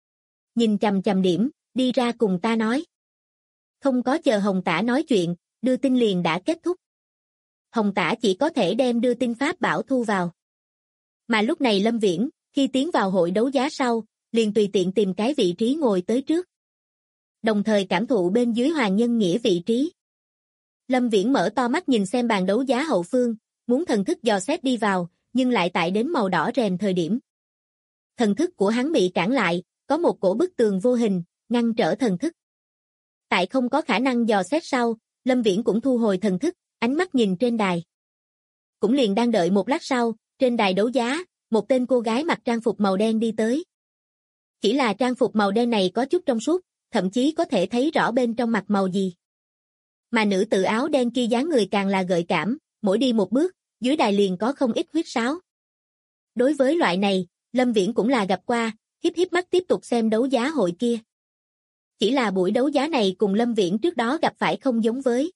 B: Nhìn chằm chằm điểm, đi ra cùng ta nói. Không có chờ Hồng Tả nói chuyện, đưa tin liền đã kết thúc. Hồng Tả chỉ có thể đem đưa tin pháp bảo thu vào. Mà lúc này Lâm Viễn, khi tiến vào hội đấu giá sau, liền tùy tiện tìm cái vị trí ngồi tới trước. Đồng thời cảm thụ bên dưới Hoàng Nhân Nghĩa vị trí. Lâm Viễn mở to mắt nhìn xem bàn đấu giá hậu phương, muốn thần thức dò xét đi vào, nhưng lại tại đến màu đỏ rèm thời điểm. Thần thức của hắn bị cản lại, có một cổ bức tường vô hình, ngăn trở thần thức. Tại không có khả năng dò xét sau, Lâm Viễn cũng thu hồi thần thức, ánh mắt nhìn trên đài. Cũng liền đang đợi một lát sau, trên đài đấu giá, một tên cô gái mặc trang phục màu đen đi tới. Chỉ là trang phục màu đen này có chút trong suốt, thậm chí có thể thấy rõ bên trong mặc màu gì. Mà nữ tự áo đen kia dáng người càng là gợi cảm, mỗi đi một bước, dưới đài liền có không ít huyết sáo. Đối với loại này, Lâm Viễn cũng là gặp qua, híp mắt tiếp tục xem đấu giá hội kia. Chỉ là buổi đấu giá này cùng Lâm Viễn trước đó gặp phải không giống với.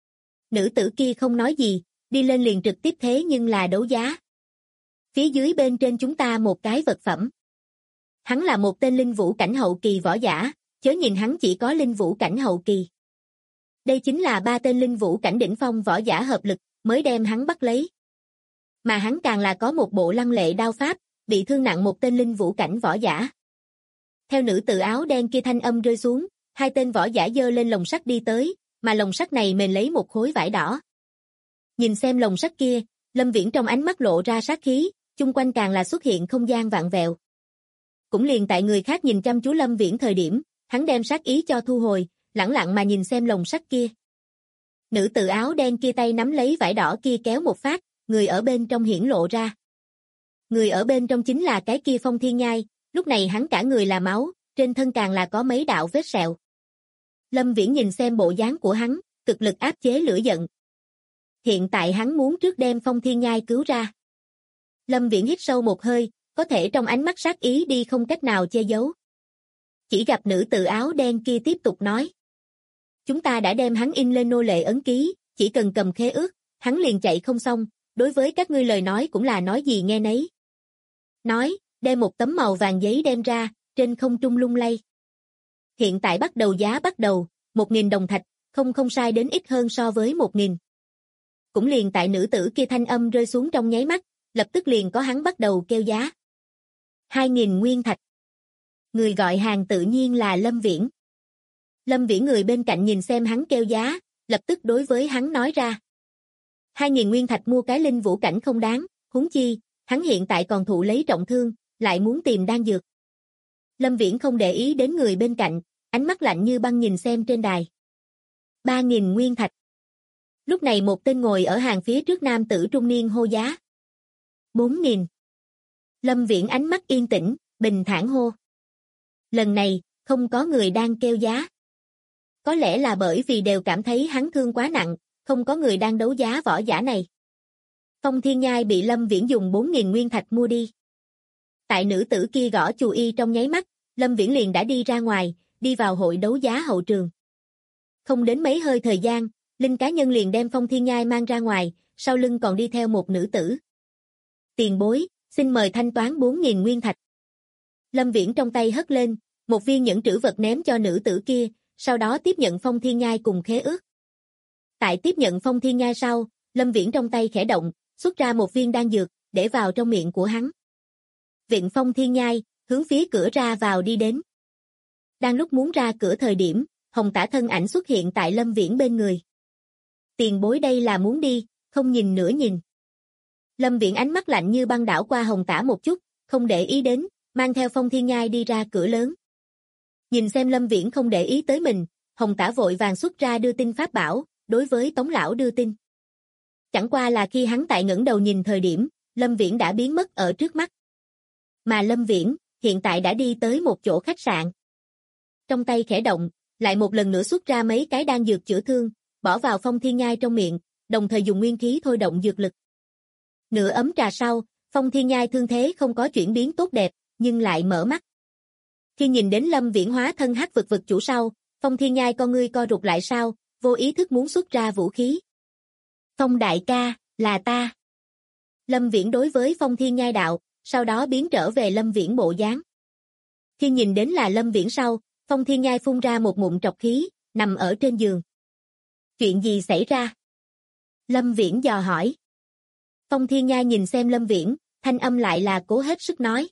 B: Nữ tử kia không nói gì, đi lên liền trực tiếp thế nhưng là đấu giá. Phía dưới bên trên chúng ta một cái vật phẩm. Hắn là một tên linh vũ cảnh hậu kỳ võ giả, chớ nhìn hắn chỉ có linh vũ cảnh hậu kỳ. Đây chính là 3 tên linh vũ cảnh đỉnh phong võ giả hợp lực, mới đem hắn bắt lấy. Mà hắn càng là có một bộ lăng lệ đao pháp, bị thương nặng một tên linh vũ cảnh võ giả. Theo nữ tự áo đen kia thanh âm rơi xuống, 2 tên võ giả giơ lên lồng sắt đi tới, mà lồng sắt này mền lấy một khối vải đỏ. Nhìn xem lồng sắt kia, Lâm Viễn trong ánh mắt lộ ra sát khí, chung quanh càng là xuất hiện không gian vạn vẹo. Cũng liền tại người khác nhìn chăm chú Lâm Viễn thời điểm, hắn đem sát ý cho thu hồi, lẳng lặng mà nhìn xem lồng sắt kia. Nữ tự áo đen kia tay nắm lấy vải đỏ kia kéo một phát, người ở bên trong hiển lộ ra. Người ở bên trong chính là cái kia Phong Thiên Nhai, lúc này hắn cả người là máu, trên thân càng là có mấy đạo vết sẹo. Lâm Viễn nhìn xem bộ dáng của hắn, cực lực áp chế lửa giận. Hiện tại hắn muốn trước đem Phong Thiên Nhai cứu ra. Lâm Viễn hít sâu một hơi, có thể trong ánh mắt sát ý đi không cách nào che giấu. Chỉ gặp nữ tự áo đen kia tiếp tục nói. Chúng ta đã đem hắn in lên nô lệ ấn ký, chỉ cần cầm khế ước, hắn liền chạy không xong, đối với các ngươi lời nói cũng là nói gì nghe nấy. Nói, đem một tấm màu vàng giấy đem ra, trên không trung lung lay. Hiện tại bắt đầu giá bắt đầu, 1.000 đồng thạch, không sai đến ít hơn so với 1.000. Cũng liền tại nữ tử kia thanh âm rơi xuống trong nháy mắt, lập tức liền có hắn bắt đầu kêu giá. 2.000 nguyên thạch. Người gọi hàng tự nhiên là Lâm Viễn. Lâm Viễn người bên cạnh nhìn xem hắn kêu giá, lập tức đối với hắn nói ra. 2.000 nguyên thạch mua cái linh vũ cảnh không đáng, huống chi, hắn hiện tại còn thụ lấy trọng thương, lại muốn tìm đan dược. Lâm Viễn không để ý đến người bên cạnh, ánh mắt lạnh như băng nhìn xem trên đài. 3.000 nguyên thạch. Lúc này một tên ngồi ở hàng phía trước nam tử trung niên hô giá. 4.000. Lâm Viễn ánh mắt yên tĩnh, bình thản hô. Lần này, không có người đang kêu giá. Có lẽ là bởi vì đều cảm thấy hắn thương quá nặng, không có người đang đấu giá võ giả này. Phong Thiên Nhai bị Lâm Viễn dùng 4.000 nguyên thạch mua đi. Tại nữ tử kia gõ chù y trong nháy mắt, Lâm Viễn liền đã đi ra ngoài, đi vào hội đấu giá hậu trường. Không đến mấy hơi thời gian, Linh cá nhân liền đem Phong Thiên Nhai mang ra ngoài, sau lưng còn đi theo một nữ tử. Tiền bối, xin mời thanh toán 4.000 nguyên thạch. Lâm Viễn trong tay hất lên, một viên nhẫn trữ vật ném cho nữ tử kia, sau đó tiếp nhận Phong Thiên Nhai cùng khế ước. Tại tiếp nhận Phong Thiên Nhai sau, Lâm Viễn trong tay khẽ động, xuất ra một viên đan dược, để vào trong miệng của hắn. Viện Phong Thiên Nhai, hướng phía cửa ra vào đi đến. Đang lúc muốn ra cửa thời điểm, Hồng Tả thân ảnh xuất hiện tại Lâm Viễn bên người. Tiền bối đây là muốn đi, không nhìn nữa nhìn. Lâm Viễn ánh mắt lạnh như băng đảo qua Hồng Tả một chút, không để ý đến, mang theo Phong Thiên Nhai đi ra cửa lớn. Nhìn xem Lâm Viễn không để ý tới mình, Hồng Tả vội vàng xuất ra đưa tin pháp bảo, đối với Tống lão đưa tin. Chẳng qua là khi hắn tại ngẩng đầu nhìn thời điểm, Lâm Viễn đã biến mất ở trước mắt. Mà Lâm Viễn, hiện tại đã đi tới một chỗ khách sạn. Trong tay khẽ động, lại một lần nữa xuất ra mấy cái đan dược chữa thương, bỏ vào Phong Thiên Nhai trong miệng, đồng thời dùng nguyên khí thôi động dược lực. Nửa ấm trà sau, Phong Thiên Nhai thương thế không có chuyển biến tốt đẹp, nhưng lại mở mắt. Khi nhìn đến Lâm Viễn hóa thân hắc vực vực chủ sau, Phong Thiên Nhai con ngươi co rụt lại sau, vô ý thức muốn xuất ra vũ khí. Phong đại ca, là ta. Lâm Viễn đối với Phong Thiên Nhai đạo, sau đó biến trở về Lâm Viễn bộ dáng. Khi nhìn đến là Lâm Viễn sau, Phong Thiên Nhai phun ra một ngụm trọc khí, nằm ở trên giường. Chuyện gì xảy ra? Lâm Viễn dò hỏi. Phong Thiên Nhai nhìn xem Lâm Viễn, thanh âm lại là cố hết sức nói.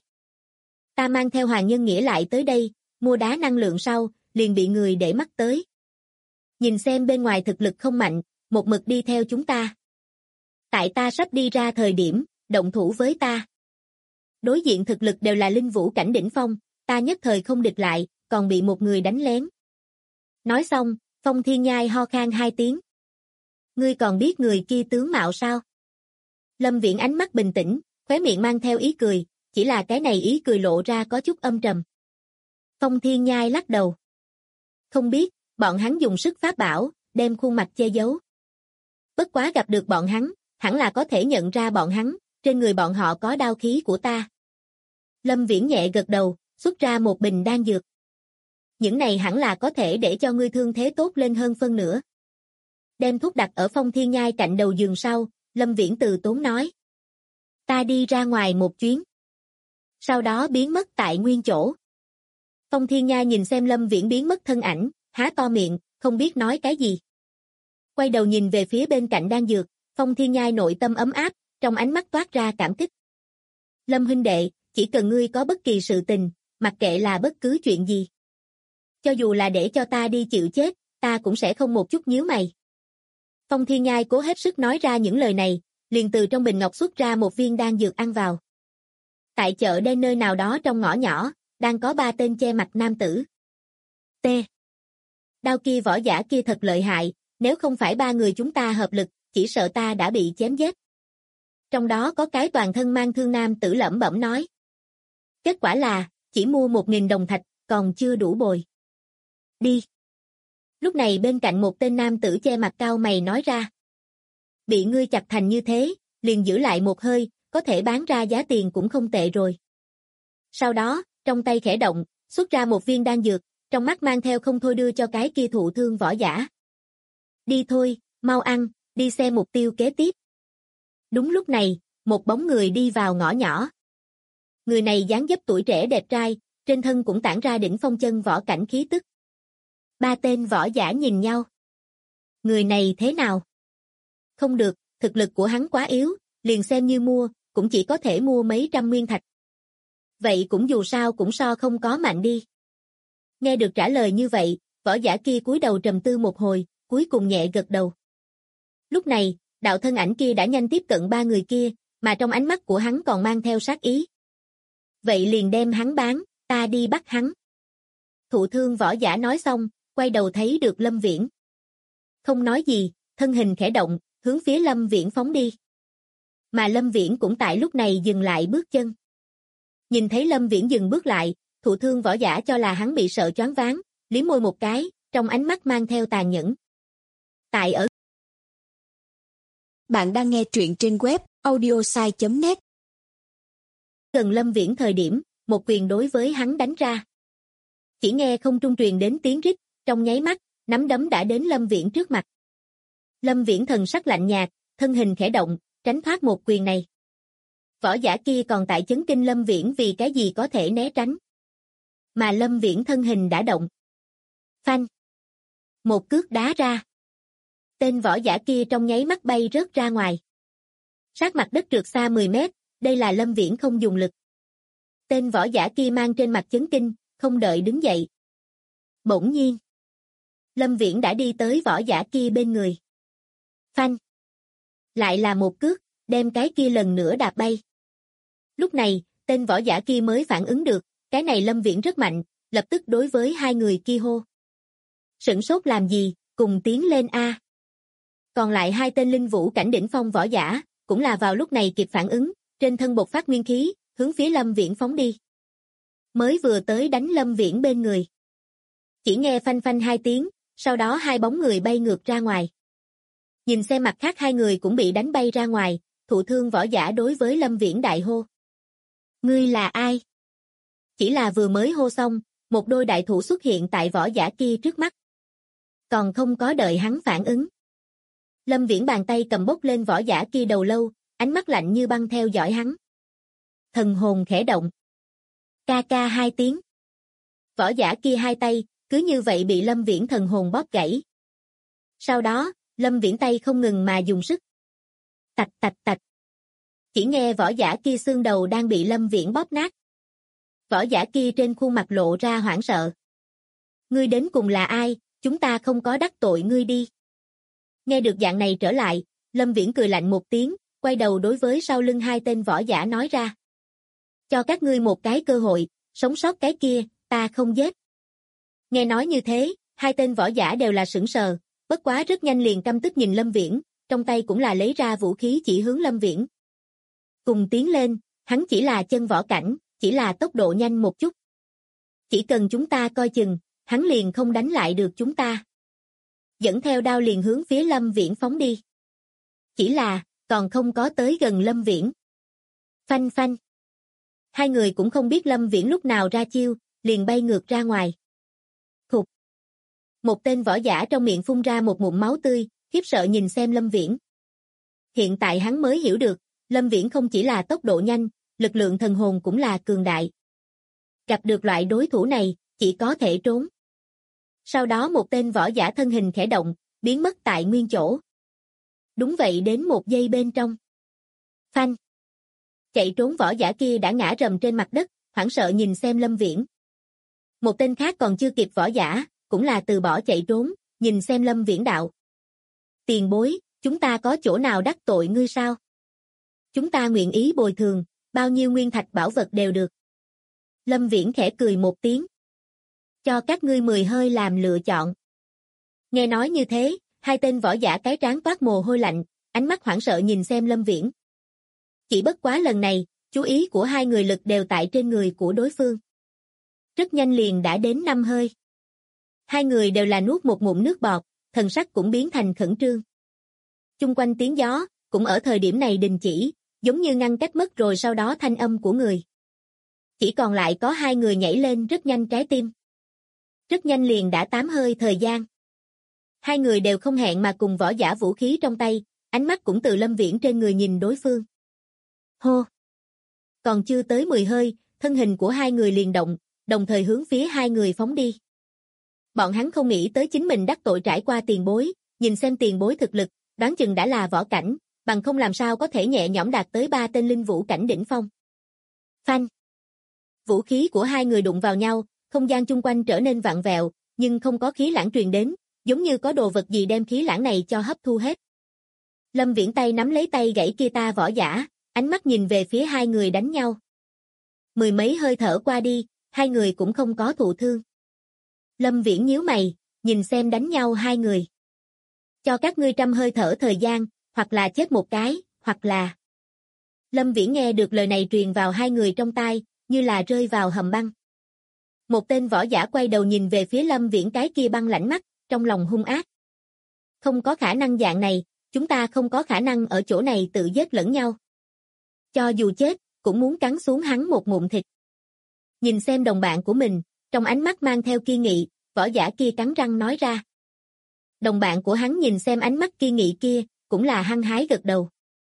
B: Ta mang theo Hoàng Nhân Nghĩa lại tới đây, mua đá năng lượng sau, liền bị người để mắt tới. Nhìn xem bên ngoài thực lực không mạnh, một mực đi theo chúng ta. Tại ta sắp đi ra thời điểm, động thủ với ta. Đối diện thực lực đều là linh vũ cảnh đỉnh phong, ta nhất thời không địch lại, còn bị một người đánh lén. Nói xong, Phong Thiên Nhai ho khan 2 tiếng. Ngươi còn biết người kia tướng mạo sao? Lâm Viễn ánh mắt bình tĩnh, khóe miệng mang theo ý cười, chỉ là cái này ý cười lộ ra có chút âm trầm. Phong Thiên Nhai lắc đầu. Không biết, bọn hắn dùng sức pháp bảo, đem khuôn mặt che giấu. Bất quá gặp được bọn hắn, hẳn là có thể nhận ra bọn hắn, trên người bọn họ có đao khí của ta. Lâm Viễn nhẹ gật đầu, xuất ra một bình đan dược. Những này hẳn là có thể để cho ngươi thương thế tốt lên hơn phân nửa. Đem thuốc đặt ở Phong Thiên Nhai cạnh đầu giường sau, Lâm Viễn từ tốn nói. Ta đi ra ngoài một chuyến. Sau đó biến mất tại nguyên chỗ. Phong Thiên Nhai nhìn xem Lâm Viễn biến mất thân ảnh, há to miệng, không biết nói cái gì. Quay đầu nhìn về phía bên cạnh đan dược, Phong Thiên Nhai nội tâm ấm áp, trong ánh mắt toát ra cảm kích. Lâm huynh đệ, chỉ cần ngươi có bất kỳ sự tình, mặc kệ là bất cứ chuyện gì. Cho dù là để cho ta đi chịu chết, ta cũng sẽ không một chút nhíu mày. Phong Thiên Nhai cố hết sức nói ra những lời này, liền từ trong bình ngọc xuất ra một viên đan dược ăn vào. Tại chợ đen nơi nào đó trong ngõ nhỏ, đang có 3 tên che mặt nam tử. T. Đao kia võ giả kia thật lợi hại, nếu không phải 3 người chúng ta hợp lực, chỉ sợ ta đã bị chém giết. Trong đó có cái toàn thân mang thương nam tử lẩm bẩm nói. Kết quả là, chỉ mua 1.000 đồng thạch, còn chưa đủ bồi. Đi. Lúc này bên cạnh một tên nam tử che mặt cao mày nói ra. Bị ngươi chặt thành như thế, liền giữ lại một hơi, có thể bán ra giá tiền cũng không tệ rồi. Sau đó, trong tay khẽ động, xuất ra một viên đan dược, trong mắt mang theo không thôi đưa cho cái kia thụ thương võ giả. Đi thôi, mau ăn, đi xem mục tiêu kế tiếp. Đúng lúc này, một bóng người đi vào ngõ nhỏ. Người này dáng dấp tuổi trẻ đẹp trai, trên thân cũng tản ra đỉnh phong chân võ cảnh khí tức. 3 tên võ giả nhìn nhau. Người này thế nào? Không được, thực lực của hắn quá yếu, liền xem như mua, cũng chỉ có thể mua mấy trăm nguyên thạch. Vậy cũng dù sao cũng so không có mạnh đi. Nghe được trả lời như vậy, võ giả kia cúi đầu trầm tư một hồi, cuối cùng nhẹ gật đầu. Lúc này, đạo thân ảnh kia đã nhanh tiếp cận 3 người kia, mà trong ánh mắt của hắn còn mang theo sát ý. Vậy liền đem hắn bán, ta đi bắt hắn. Thụ thương võ giả nói xong, quay đầu thấy được Lâm Viễn. Không nói gì, thân hình khẽ động, hướng phía Lâm Viễn phóng đi. Mà Lâm Viễn cũng tại lúc này dừng lại bước chân. Nhìn thấy Lâm Viễn dừng bước lại, thụ thương võ giả cho là hắn bị sợ choáng váng, liếm môi một cái, trong ánh mắt mang theo tàn nhẫn. Tại ở
C: Bạn đang nghe truyện trên web audiosai.net.
B: Gần Lâm Viễn thời điểm, một quyền đối với hắn đánh ra. Chỉ nghe không trung truyền đến tiếng rít, trong nháy mắt, nắm đấm đã đến Lâm Viễn trước mặt. Lâm Viễn thần sắc lạnh nhạt, thân hình khẽ động, tránh thoát một quyền này. Võ giả kia còn tại chấn kinh Lâm Viễn vì cái gì có thể né tránh. Mà Lâm Viễn thân hình đã động. Phanh. Một cước đá ra. Tên võ giả kia trong nháy mắt bay rớt ra ngoài. Sát mặt đất trượt xa 10 mét, đây là Lâm Viễn không dùng lực. Tên võ giả kia mang trên mặt chấn kinh, không đợi đứng dậy. Bỗng nhiên, Lâm Viễn đã đi tới võ giả kia bên người. Phanh. Lại là một cước, đem cái kia lần nữa đạp bay. Lúc này, tên võ giả kia mới phản ứng được, cái này Lâm Viễn rất mạnh, lập tức đối với 2 người kia hô. Sửng sốt làm gì, cùng tiến lên a. Còn lại 2 tên linh vũ cảnh đỉnh phong võ giả, cũng là vào lúc này kịp phản ứng, trên thân bộc phát nguyên khí, hướng phía Lâm Viễn phóng đi. Mới vừa tới đánh Lâm Viễn bên người. Chỉ nghe phanh phanh 2 tiếng, sau đó 2 bóng người bay ngược ra ngoài. Nhìn xem mặt khác hai người cũng bị đánh bay ra ngoài, thụ thương võ giả đối với Lâm Viễn đại hô. Ngươi là ai? Chỉ là vừa mới hô xong, một đôi đại thủ xuất hiện tại võ giả kia trước mắt. Còn không có đợi hắn phản ứng. Lâm Viễn bàn tay cầm bốc lên võ giả kia đầu lâu, ánh mắt lạnh như băng theo dõi hắn. Thần hồn khẽ động. Ca ca hai tiếng. Võ giả kia hai tay, cứ như vậy bị Lâm Viễn thần hồn bóp gãy. Sau đó, Lâm Viễn tay không ngừng mà dùng sức. Tạch tạch tạch. Chỉ nghe võ giả kia xương đầu đang bị Lâm Viễn bóp nát. Võ giả kia trên khuôn mặt lộ ra hoảng sợ. Ngươi đến cùng là ai, chúng ta không có đắc tội ngươi đi. Nghe được dạng này trở lại, Lâm Viễn cười lạnh một tiếng, quay đầu đối với sau lưng hai tên võ giả nói ra. Cho các ngươi một cái cơ hội, sống sót cái kia, ta không giết. Nghe nói như thế, hai tên võ giả đều là sững sờ, bất quá rất nhanh liền căm tức nhìn Lâm Viễn, trong tay cũng là lấy ra vũ khí chỉ hướng Lâm Viễn. Cùng tiến lên, hắn chỉ là chân võ cảnh, chỉ là tốc độ nhanh một chút. Chỉ cần chúng ta coi chừng, hắn liền không đánh lại được chúng ta. Dẫn theo đao liền hướng phía Lâm Viễn phóng đi. Chỉ là, còn không có tới gần Lâm Viễn. Phanh phanh. Hai người cũng không biết Lâm Viễn lúc nào ra chiêu, liền bay ngược ra ngoài. Khục. Một tên võ giả trong miệng phun ra một ngụm máu tươi, khiếp sợ nhìn xem Lâm Viễn. Hiện tại hắn mới hiểu được, Lâm Viễn không chỉ là tốc độ nhanh, lực lượng thần hồn cũng là cường đại. Gặp được loại đối thủ này, chỉ có thể trốn. Sau đó một tên võ giả thân hình khẽ động, biến mất tại nguyên chỗ. Đúng vậy đến một giây bên trong. Phanh. Chạy trốn võ giả kia đã ngã rầm trên mặt đất, hoảng sợ nhìn xem Lâm Viễn. Một tên khác còn chưa kịp võ giả, cũng là từ bỏ chạy trốn, nhìn xem Lâm Viễn đạo. Tiền bối, chúng ta có chỗ nào đắc tội ngươi sao? Chúng ta nguyện ý bồi thường, bao nhiêu nguyên thạch bảo vật đều được. Lâm Viễn khẽ cười một tiếng. Cho các ngươi 10 hơi làm lựa chọn. Nghe nói như thế, hai tên võ giả cái trán toát mồ hôi lạnh, ánh mắt hoảng sợ nhìn xem Lâm Viễn. Chỉ bất quá lần này, chú ý của hai người lực đều tại trên người của đối phương. Rất nhanh liền đã đến 5 hơi. Hai người đều là nuốt một ngụm nước bọt, thần sắc cũng biến thành khẩn trương. Chung quanh tiếng gió, cũng ở thời điểm này đình chỉ, giống như ngăn cách mất rồi sau đó thanh âm của người. Chỉ còn lại có hai người nhảy lên rất nhanh trái tim. Rất nhanh liền đã 8 hơi thời gian. Hai người đều không hẹn mà cùng võ giả vũ khí trong tay, ánh mắt cũng từ Lâm Viễn trên người nhìn đối phương. Hô! Còn chưa tới 10 hơi, thân hình của hai người liền động, đồng thời hướng phía hai người phóng đi. Bọn hắn không nghĩ tới chính mình đắc tội trải qua tiền bối, nhìn xem tiền bối thực lực, đoán chừng đã là võ cảnh, bằng không làm sao có thể nhẹ nhõm đạt tới 3 tên linh vũ cảnh đỉnh phong. Phanh! Vũ khí của hai người đụng vào nhau, không gian chung quanh trở nên vặn vẹo, nhưng không có khí lãng truyền đến, giống như có đồ vật gì đem khí lãng này cho hấp thu hết. Lâm Viễn tay nắm lấy tay gãy kia ta võ giả, ánh mắt nhìn về phía hai người đánh nhau. 10 mấy hơi thở qua đi, hai người cũng không có thụ thương. Lâm Viễn nhíu mày, nhìn xem đánh nhau hai người. Cho các ngươi 100 hơi thở thời gian, hoặc là chết một cái, hoặc là... Lâm Viễn nghe được lời này truyền vào hai người trong tai, như là rơi vào hầm băng. Một tên võ giả quay đầu nhìn về phía Lâm Viễn cái kia băng lãnh mắt, trong lòng hung ác. Không có khả năng dạng này, chúng ta không có khả năng ở chỗ này tự giết lẫn nhau. Cho dù chết, cũng muốn cắn xuống hắn một ngụm thịt. Nhìn xem đồng bạn của mình, trong ánh mắt mang theo kiên nghị, võ giả kia cắn răng nói ra. Đồng bạn của hắn nhìn xem ánh mắt kiên nghị kia, cũng là hăng hái gật đầu.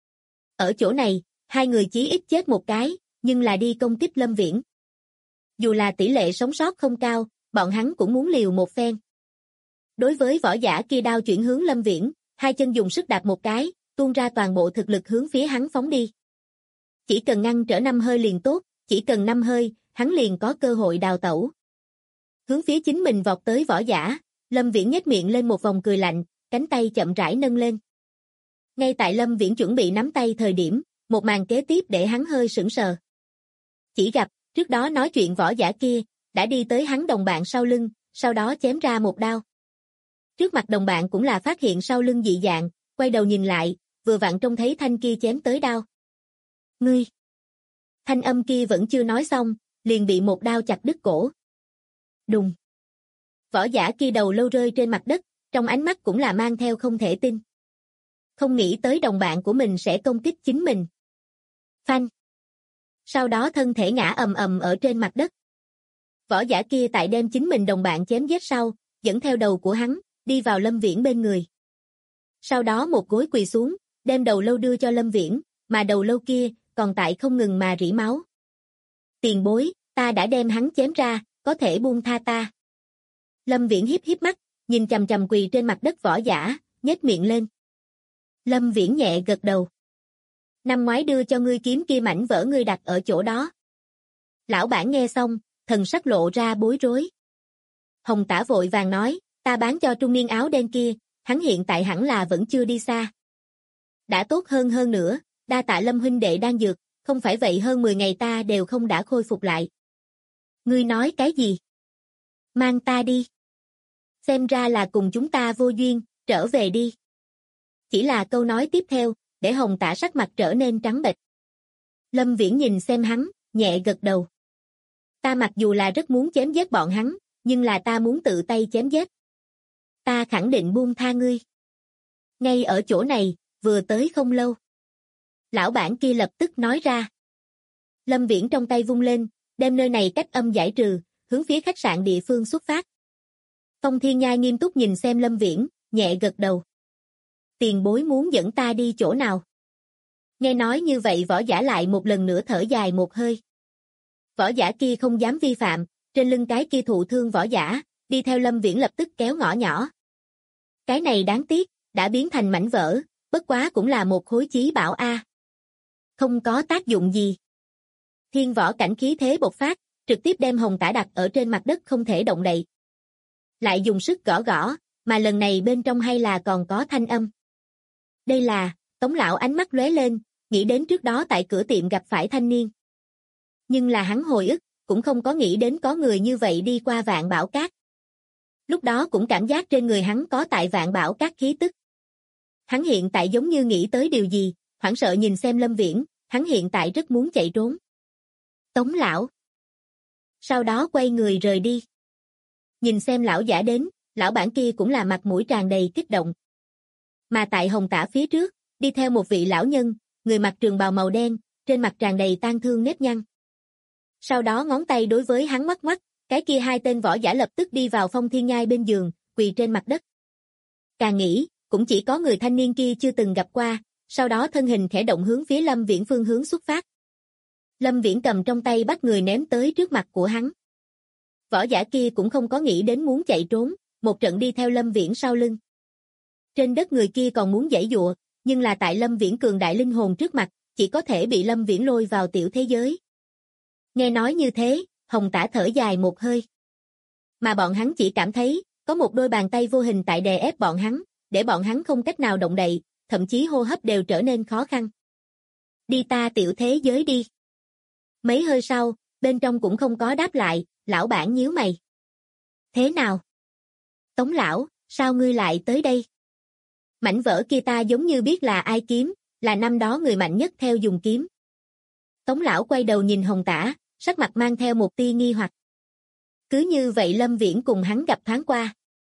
B: Ở chỗ này, hai người chí ít chết một cái, nhưng là đi công kích Lâm Viễn. Dù là tỷ lệ sống sót không cao, bọn hắn cũng muốn liều một phen. Đối với võ giả kia đao chuyển hướng Lâm Viễn, hai chân dùng sức đạp một cái, tuôn ra toàn bộ thực lực hướng phía hắn phóng đi. Chỉ cần ngăn trở 5 hơi liền tốt, chỉ cần 5 hơi, hắn liền có cơ hội đào tẩu. Hướng phía chính mình vọt tới võ giả, Lâm Viễn nhếch miệng lên một vòng cười lạnh, cánh tay chậm rãi nâng lên. Ngay tại Lâm Viễn chuẩn bị nắm tay thời điểm, một màn kế tiếp để hắn hơi sững sờ. Chỉ gặp, trước đó nói chuyện võ giả kia, đã đi tới hắn đồng bạn sau lưng, sau đó chém ra một đao. Trước mặt đồng bạn cũng là phát hiện sau lưng dị dạng, quay đầu nhìn lại, vừa vặn trông thấy thanh kia chém tới đao. Ngươi! Thanh âm kia vẫn chưa nói xong, liền bị một đao chặt đứt cổ. Đùng! Võ giả kia đầu lâu rơi trên mặt đất, trong ánh mắt cũng là mang theo không thể tin. Không nghĩ tới đồng bạn của mình sẽ công kích chính mình. Phanh. Sau đó thân thể ngã ầm ầm ở trên mặt đất. Võ giả kia tại đem chính mình đồng bạn chém giết sau, dẫn theo đầu của hắn, đi vào Lâm Viễn bên người. Sau đó một gối quỳ xuống, đem đầu lâu đưa cho Lâm Viễn, mà đầu lâu kia còn tại không ngừng mà rỉ máu. Tiền bối, ta đã đem hắn chém ra, có thể buông tha ta. Lâm Viễn hiếp hiếp mắt, nhìn chằm chằm quỳ trên mặt đất võ giả, nhếch miệng lên. Lâm Viễn nhẹ gật đầu. Năm ngoái đưa cho ngươi kiếm kia mảnh vỡ ngươi đặt ở chỗ đó. Lão bản nghe xong, thần sắc lộ ra bối rối. Hồng Tả vội vàng nói, ta bán cho trung niên áo đen kia, hắn hiện tại hẳn là vẫn chưa đi xa. Đã tốt hơn nữa, đa tạ Lâm huynh đệ đang dược, không phải vậy hơn 10 ngày ta đều không đã khôi phục lại. Ngươi nói cái gì? Mang ta đi. Xem ra là cùng chúng ta vô duyên, trở về đi. Chỉ là câu nói tiếp theo, để Hồng Tả sắc mặt trở nên trắng bệch. Lâm Viễn nhìn xem hắn, nhẹ gật đầu. Ta mặc dù là rất muốn chém giết bọn hắn, nhưng là ta muốn tự tay chém giết. Ta khẳng định buông tha ngươi. Ngay ở chỗ này, vừa tới không lâu. Lão bản kia lập tức nói ra. Lâm Viễn trong tay vung lên, đem nơi này cách âm giải trừ, hướng phía khách sạn địa phương xuất phát. Phong Thiên Nhai nghiêm túc nhìn xem Lâm Viễn, nhẹ gật đầu. Tiền bối muốn dẫn ta đi chỗ nào? Nghe nói như vậy võ giả lại một lần nữa thở dài một hơi. Võ giả kia không dám vi phạm, trên lưng cái kia thụ thương võ giả, đi theo Lâm Viễn lập tức kéo ngõ nhỏ. Cái này đáng tiếc, đã biến thành mảnh vỡ, bất quá cũng là một khối chí bảo A. Không có tác dụng gì. Thiên võ cảnh khí thế bộc phát, trực tiếp đem Hồng Tả đặt ở trên mặt đất không thể động đậy. Lại dùng sức gõ gõ, mà lần này bên trong hay là còn có thanh âm. Đây là, Tống lão ánh mắt lóe lên, nghĩ đến trước đó tại cửa tiệm gặp phải thanh niên. Nhưng là hắn hồi ức, cũng không có nghĩ đến có người như vậy đi qua Vạn Bảo Các. Lúc đó cũng cảm giác trên người hắn có tại Vạn Bảo Các khí tức. Hắn hiện tại giống như nghĩ tới điều gì, hoảng sợ nhìn xem Lâm Viễn, hắn hiện tại rất muốn chạy trốn. Tống lão. Sau đó quay người rời đi. Nhìn xem lão giả đến, lão bản kia cũng là mặt mũi tràn đầy kích động. Mà tại Hồng Tả phía trước, đi theo một vị lão nhân, người mặc trường bào màu đen, trên mặt tràn đầy tang thương nếp nhăn. Sau đó ngón tay đối với hắn ngoắc ngoắc, cái kia hai tên võ giả lập tức đi vào Phong Thiên Nhai bên giường, quỳ trên mặt đất. Càng nghĩ, cũng chỉ có người thanh niên kia chưa từng gặp qua, sau đó thân hình khẽ động hướng phía Lâm Viễn phương hướng xuất phát. Lâm Viễn cầm trong tay bắt người ném tới trước mặt của hắn. Võ giả kia cũng không có nghĩ đến muốn chạy trốn, một trận đi theo Lâm Viễn sau lưng. Trên đất người kia còn muốn giãy giụa, nhưng là tại Lâm Viễn cường đại linh hồn trước mặt, chỉ có thể bị Lâm Viễn lôi vào tiểu thế giới. Nghe nói như thế, Hồng Tả thở dài một hơi. Mà bọn hắn chỉ cảm thấy, có một đôi bàn tay vô hình tại đè ép bọn hắn, để bọn hắn không cách nào động đậy, thậm chí hô hấp đều trở nên khó khăn. Đi ta tiểu thế giới đi. Mấy hơi sau, bên trong cũng không có đáp lại, lão bản nhíu mày. Thế nào? Tống lão, sao ngươi lại tới đây? Mảnh vỡ kia ta giống như biết là ai kiếm, là năm đó người mạnh nhất theo dùng kiếm. Tống lão quay đầu nhìn Hồng Tả, sắc mặt mang theo một tia nghi hoặc. Cứ như vậy Lâm Viễn cùng hắn gặp thoáng qua.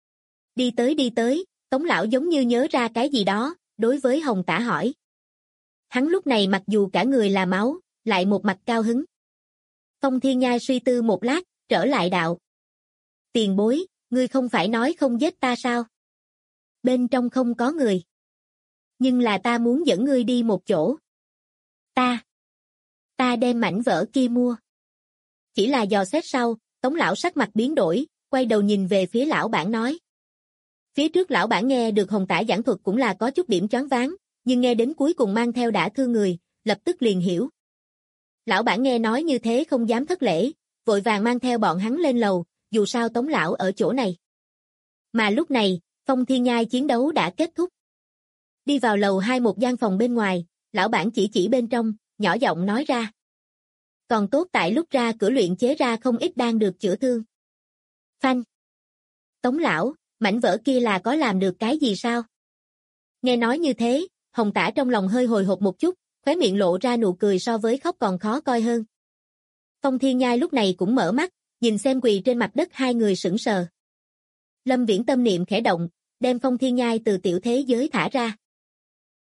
B: Đi tới, Tống lão giống như nhớ ra cái gì đó, đối với Hồng Tả hỏi. Hắn lúc này mặc dù cả người là máu, lại một mặt cao hứng. Phong Thiên Nhai suy tư một lát, trở lại đạo. Tiền bối, ngươi không phải nói không giết ta sao? Bên trong không có người. Nhưng là ta muốn dẫn ngươi đi một chỗ. Ta đem mảnh vỡ kia mua. Chỉ là dò xét sau, Tống lão sắc mặt biến đổi, quay đầu nhìn về phía lão bản nói. Phía trước lão bản nghe được Hồng Tả giảng thuật cũng là có chút điểm choáng váng, nhưng nghe đến cuối cùng mang theo đã thương người, lập tức liền hiểu. Lão bản nghe nói như thế không dám thất lễ, vội vàng mang theo bọn hắn lên lầu, dù sao Tống lão ở chỗ này. Mà lúc này, Phong Thiên Nhai chiến đấu đã kết thúc. Đi vào lầu 2 một gian phòng bên ngoài, lão bản chỉ bên trong, nhỏ giọng nói ra. Còn tốt tại lúc ra cửa luyện chế ra không ít đang được chữa thương. Phanh. Tống lão, mảnh vỡ kia là có làm được cái gì sao? Nghe nói như thế, Hồng Tả trong lòng hơi hồi hộp một chút, khóe miệng lộ ra nụ cười so với khóc còn khó coi hơn. Phong Thiên Nhai lúc này cũng mở mắt, nhìn xem quỳ trên mặt đất hai người sững sờ. Lâm Viễn tâm niệm khẽ động, đem Phong Thiên Nhai từ tiểu thế giới thả ra.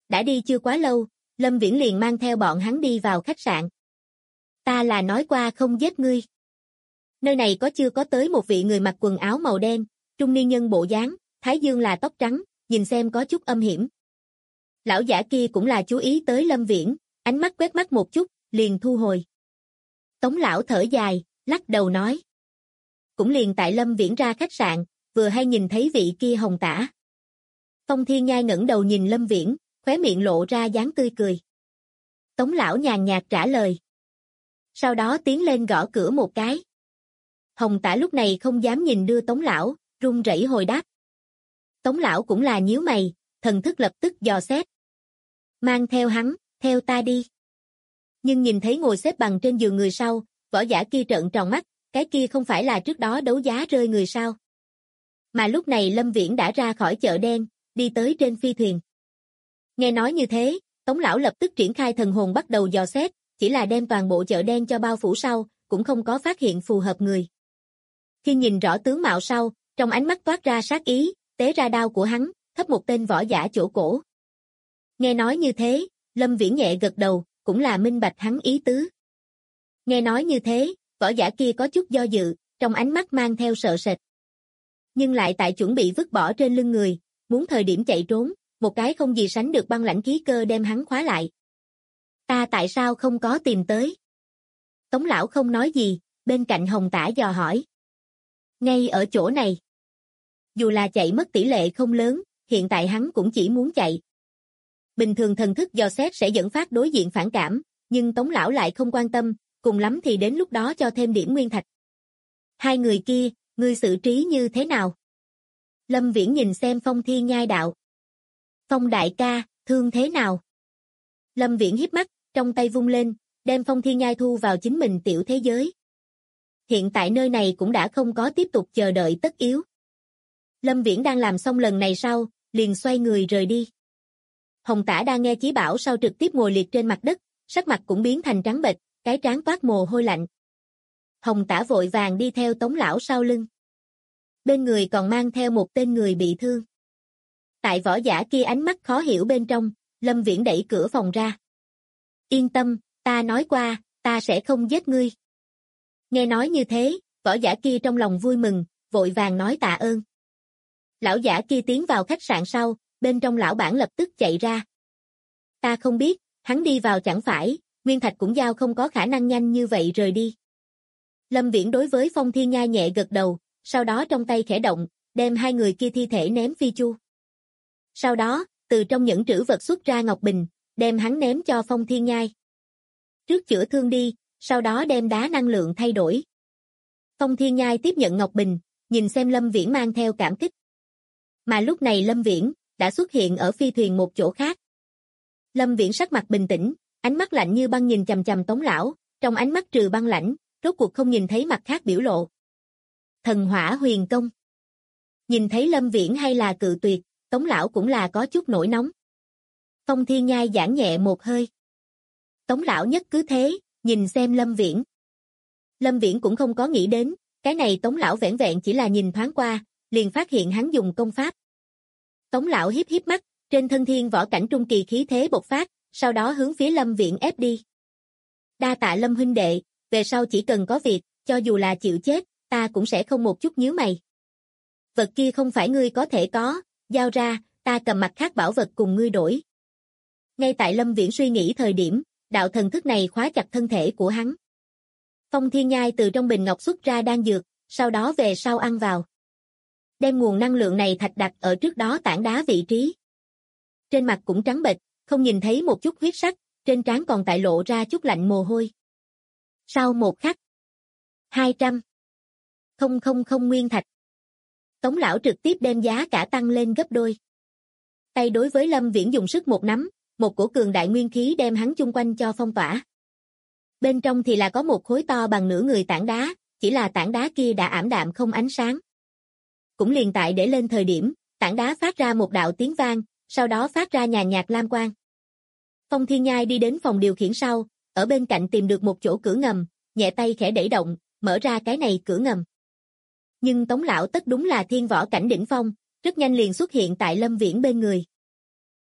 B: Đã đi chưa quá lâu, Lâm Viễn liền mang theo bọn hắn đi vào khách sạn. Ta là nói qua không giết ngươi. Nơi này chưa có tới một vị người mặc quần áo màu đen, trung niên nhân bộ dáng, thái dương là tóc trắng, nhìn xem có chút âm hiểm. Lão giả kia cũng là chú ý tới Lâm Viễn, ánh mắt quét mắt một chút, liền thu hồi. Tống lão thở dài, lắc đầu nói. Cũng liền tại Lâm Viễn ra khách sạn, vừa hay nhìn thấy vị kia Hồng Tả. Phong Thiên Nhai ngẩng đầu nhìn Lâm Viễn, khóe miệng lộ ra dáng tươi cười. Tống lão nhàn nhạt trả lời. Sau đó tiến lên gõ cửa một cái. Hồng Tả lúc này không dám nhìn đưa Tống lão, run rẩy hồi đáp. Tống lão cũng là nhíu mày, thần thức lập tức dò xét. Mang theo hắn, theo ta đi. Nhưng nhìn thấy ngồi xếp bằng trên giường người sau, võ giả kia trợn tròn mắt, cái kia không phải là trước đó đấu giá rơi người sao. Mà lúc này Lâm Viễn đã ra khỏi chợ đen, đi tới trên phi thuyền. Nghe nói như thế, Tống lão lập tức triển khai thần hồn bắt đầu dò xét, chỉ là đem toàn bộ chợ đen cho bao phủ sau, cũng không có phát hiện phù hợp người. Khi nhìn rõ tướng mạo sau, trong ánh mắt toát ra sát ý, tế ra đao của hắn, thấp một tên võ giả chỗ cổ. Nghe nói như thế, Lâm Viễn nhẹ gật đầu, cũng là minh bạch hắn ý tứ. Nghe nói như thế, võ giả kia có chút do dự, trong ánh mắt mang theo sợ sệt. Nhưng lại tại chuẩn bị vứt bỏ trên lưng người, muốn thời điểm chạy trốn, một cái không gì sánh được băng lãnh khí cơ đem hắn khóa lại. Ta tại sao không có tìm tới? Tống lão không nói gì, bên cạnh Hồng Tả dò hỏi. Ngay ở chỗ này. Dù là chạy mất tỷ lệ không lớn, hiện tại hắn cũng chỉ muốn chạy. Bình thường thần thức dò xét sẽ dẫn phát đối diện phản cảm, nhưng Tống lão lại không quan tâm, cùng lắm thì đến lúc đó cho thêm điểm nguyên thạch. Hai người kia, ngươi xử trí như thế nào? Lâm Viễn nhìn xem Phong Thiên Nhai đạo. Phong đại ca, thương thế nào? Lâm Viễn híp mắt, trong tay vung lên, đem Phong Thiên Nhai thu vào chính mình tiểu thế giới. Hiện tại nơi này cũng đã không có tiếp tục chờ đợi tất yếu. Lâm Viễn đang làm xong lần này sau, liền xoay người rời đi. Hồng Tả đang nghe chí bảo sau trực tiếp ngồi liệt trên mặt đất, sắc mặt cũng biến thành trắng bệch, cái trán toát mồ hôi lạnh. Hồng Tả vội vàng đi theo Tống lão sau lưng. Bên người còn mang theo một tên người bị thương. Tại võ giả kia ánh mắt khó hiểu bên trong, Lâm Viễn đẩy cửa phòng ra. Yên tâm, ta nói qua, ta sẽ không giết ngươi. Nghe nói như thế, võ giả kia trong lòng vui mừng, vội vàng nói tạ ơn. Lão giả kia tiến vào khách sạn sau, bên trong lão bản lập tức chạy ra. Ta không biết, hắn đi vào chẳng phải, nguyên thạch cũng giao không có khả năng nhanh như vậy rời đi. Lâm Viễn đối với Phong Thiên Nhai nhẹ gật đầu, sau đó trong tay khẽ động, đem hai người kia thi thể ném phi chu. Sau đó, từ trong những trữ vật xuất ra ngọc bình, đem hắn ném cho Phong Thiên Nhai. Trước chữa thương đi, sau đó đem đá năng lượng thay đổi. Phong Thiên Nhai tiếp nhận ngọc bình, nhìn xem Lâm Viễn mang theo cảm kích. Mà lúc này Lâm Viễn đã xuất hiện ở phi thuyền một chỗ khác. Lâm Viễn sắc mặt bình tĩnh, ánh mắt lạnh như băng nhìn chằm chằm Tống lão, trong ánh mắt trừ băng lãnh, rốt cuộc không nhìn thấy mặt khác biểu lộ. Thần hỏa huyền công. Nhìn thấy Lâm Viễn hay là cự tuyệt, Tống lão cũng là có chút nổi nóng. Phong Thiên Nhai giãn nhẹ một hơi. Tống lão nhất cứ thế, nhìn xem Lâm Viễn. Lâm Viễn cũng không có nghĩ đến, cái này Tống lão vẻn vẹn chỉ là nhìn thoáng qua, liền phát hiện hắn dùng công pháp. Tống lão híp híp mắt, trên thân thiên võ cảnh trung kỳ khí thế bộc phát, sau đó hướng phía Lâm Viễn ép đi. Đa tạ Lâm huynh đệ, về sau chỉ cần có việc, cho dù là chịu chết, ta cũng sẽ không một chút nhíu mày. Vật kia không phải ngươi có thể có, giao ra, ta cầm mặt khác bảo vật cùng ngươi đổi. Ngay tại Lâm Viễn suy nghĩ thời điểm, đạo thần thức này khóa chặt thân thể của hắn. Phong Thiên Nhai từ trong bình ngọc xuất ra đan dược, sau đó về sau ăn vào. Đem nguồn năng lượng này thạch đặt ở trước đó tảng đá vị trí. Trên mặt cũng trắng bệch, không nhìn thấy một chút huyết sắc, trên trán còn tại lộ ra chút lạnh mồ hôi. Sau một khắc, 200,000 nguyên thạch. Tống lão trực tiếp đem giá cả tăng lên gấp đôi. Tay đối với Lâm Viễn dùng sức một nắm, một cổ cường đại nguyên khí đem hắn chung quanh cho phong tỏa. Bên trong thì là có một khối to bằng nửa người tảng đá, chỉ là tảng đá kia đã ảm đạm không ánh sáng. Cũng liền tại để lên thời điểm, tảng đá phát ra một đạo tiếng vang, sau đó phát ra nhàn nhạt lam quang. Phong Thiên Nhai đi đến phòng điều khiển sau, ở bên cạnh tìm được một chỗ cửa ngầm, nhẹ tay khẽ đẩy động, mở ra cái này cửa ngầm. Nhưng Tống lão tất đúng là thiên võ cảnh đỉnh phong, rất nhanh liền xuất hiện tại Lâm Viễn bên người.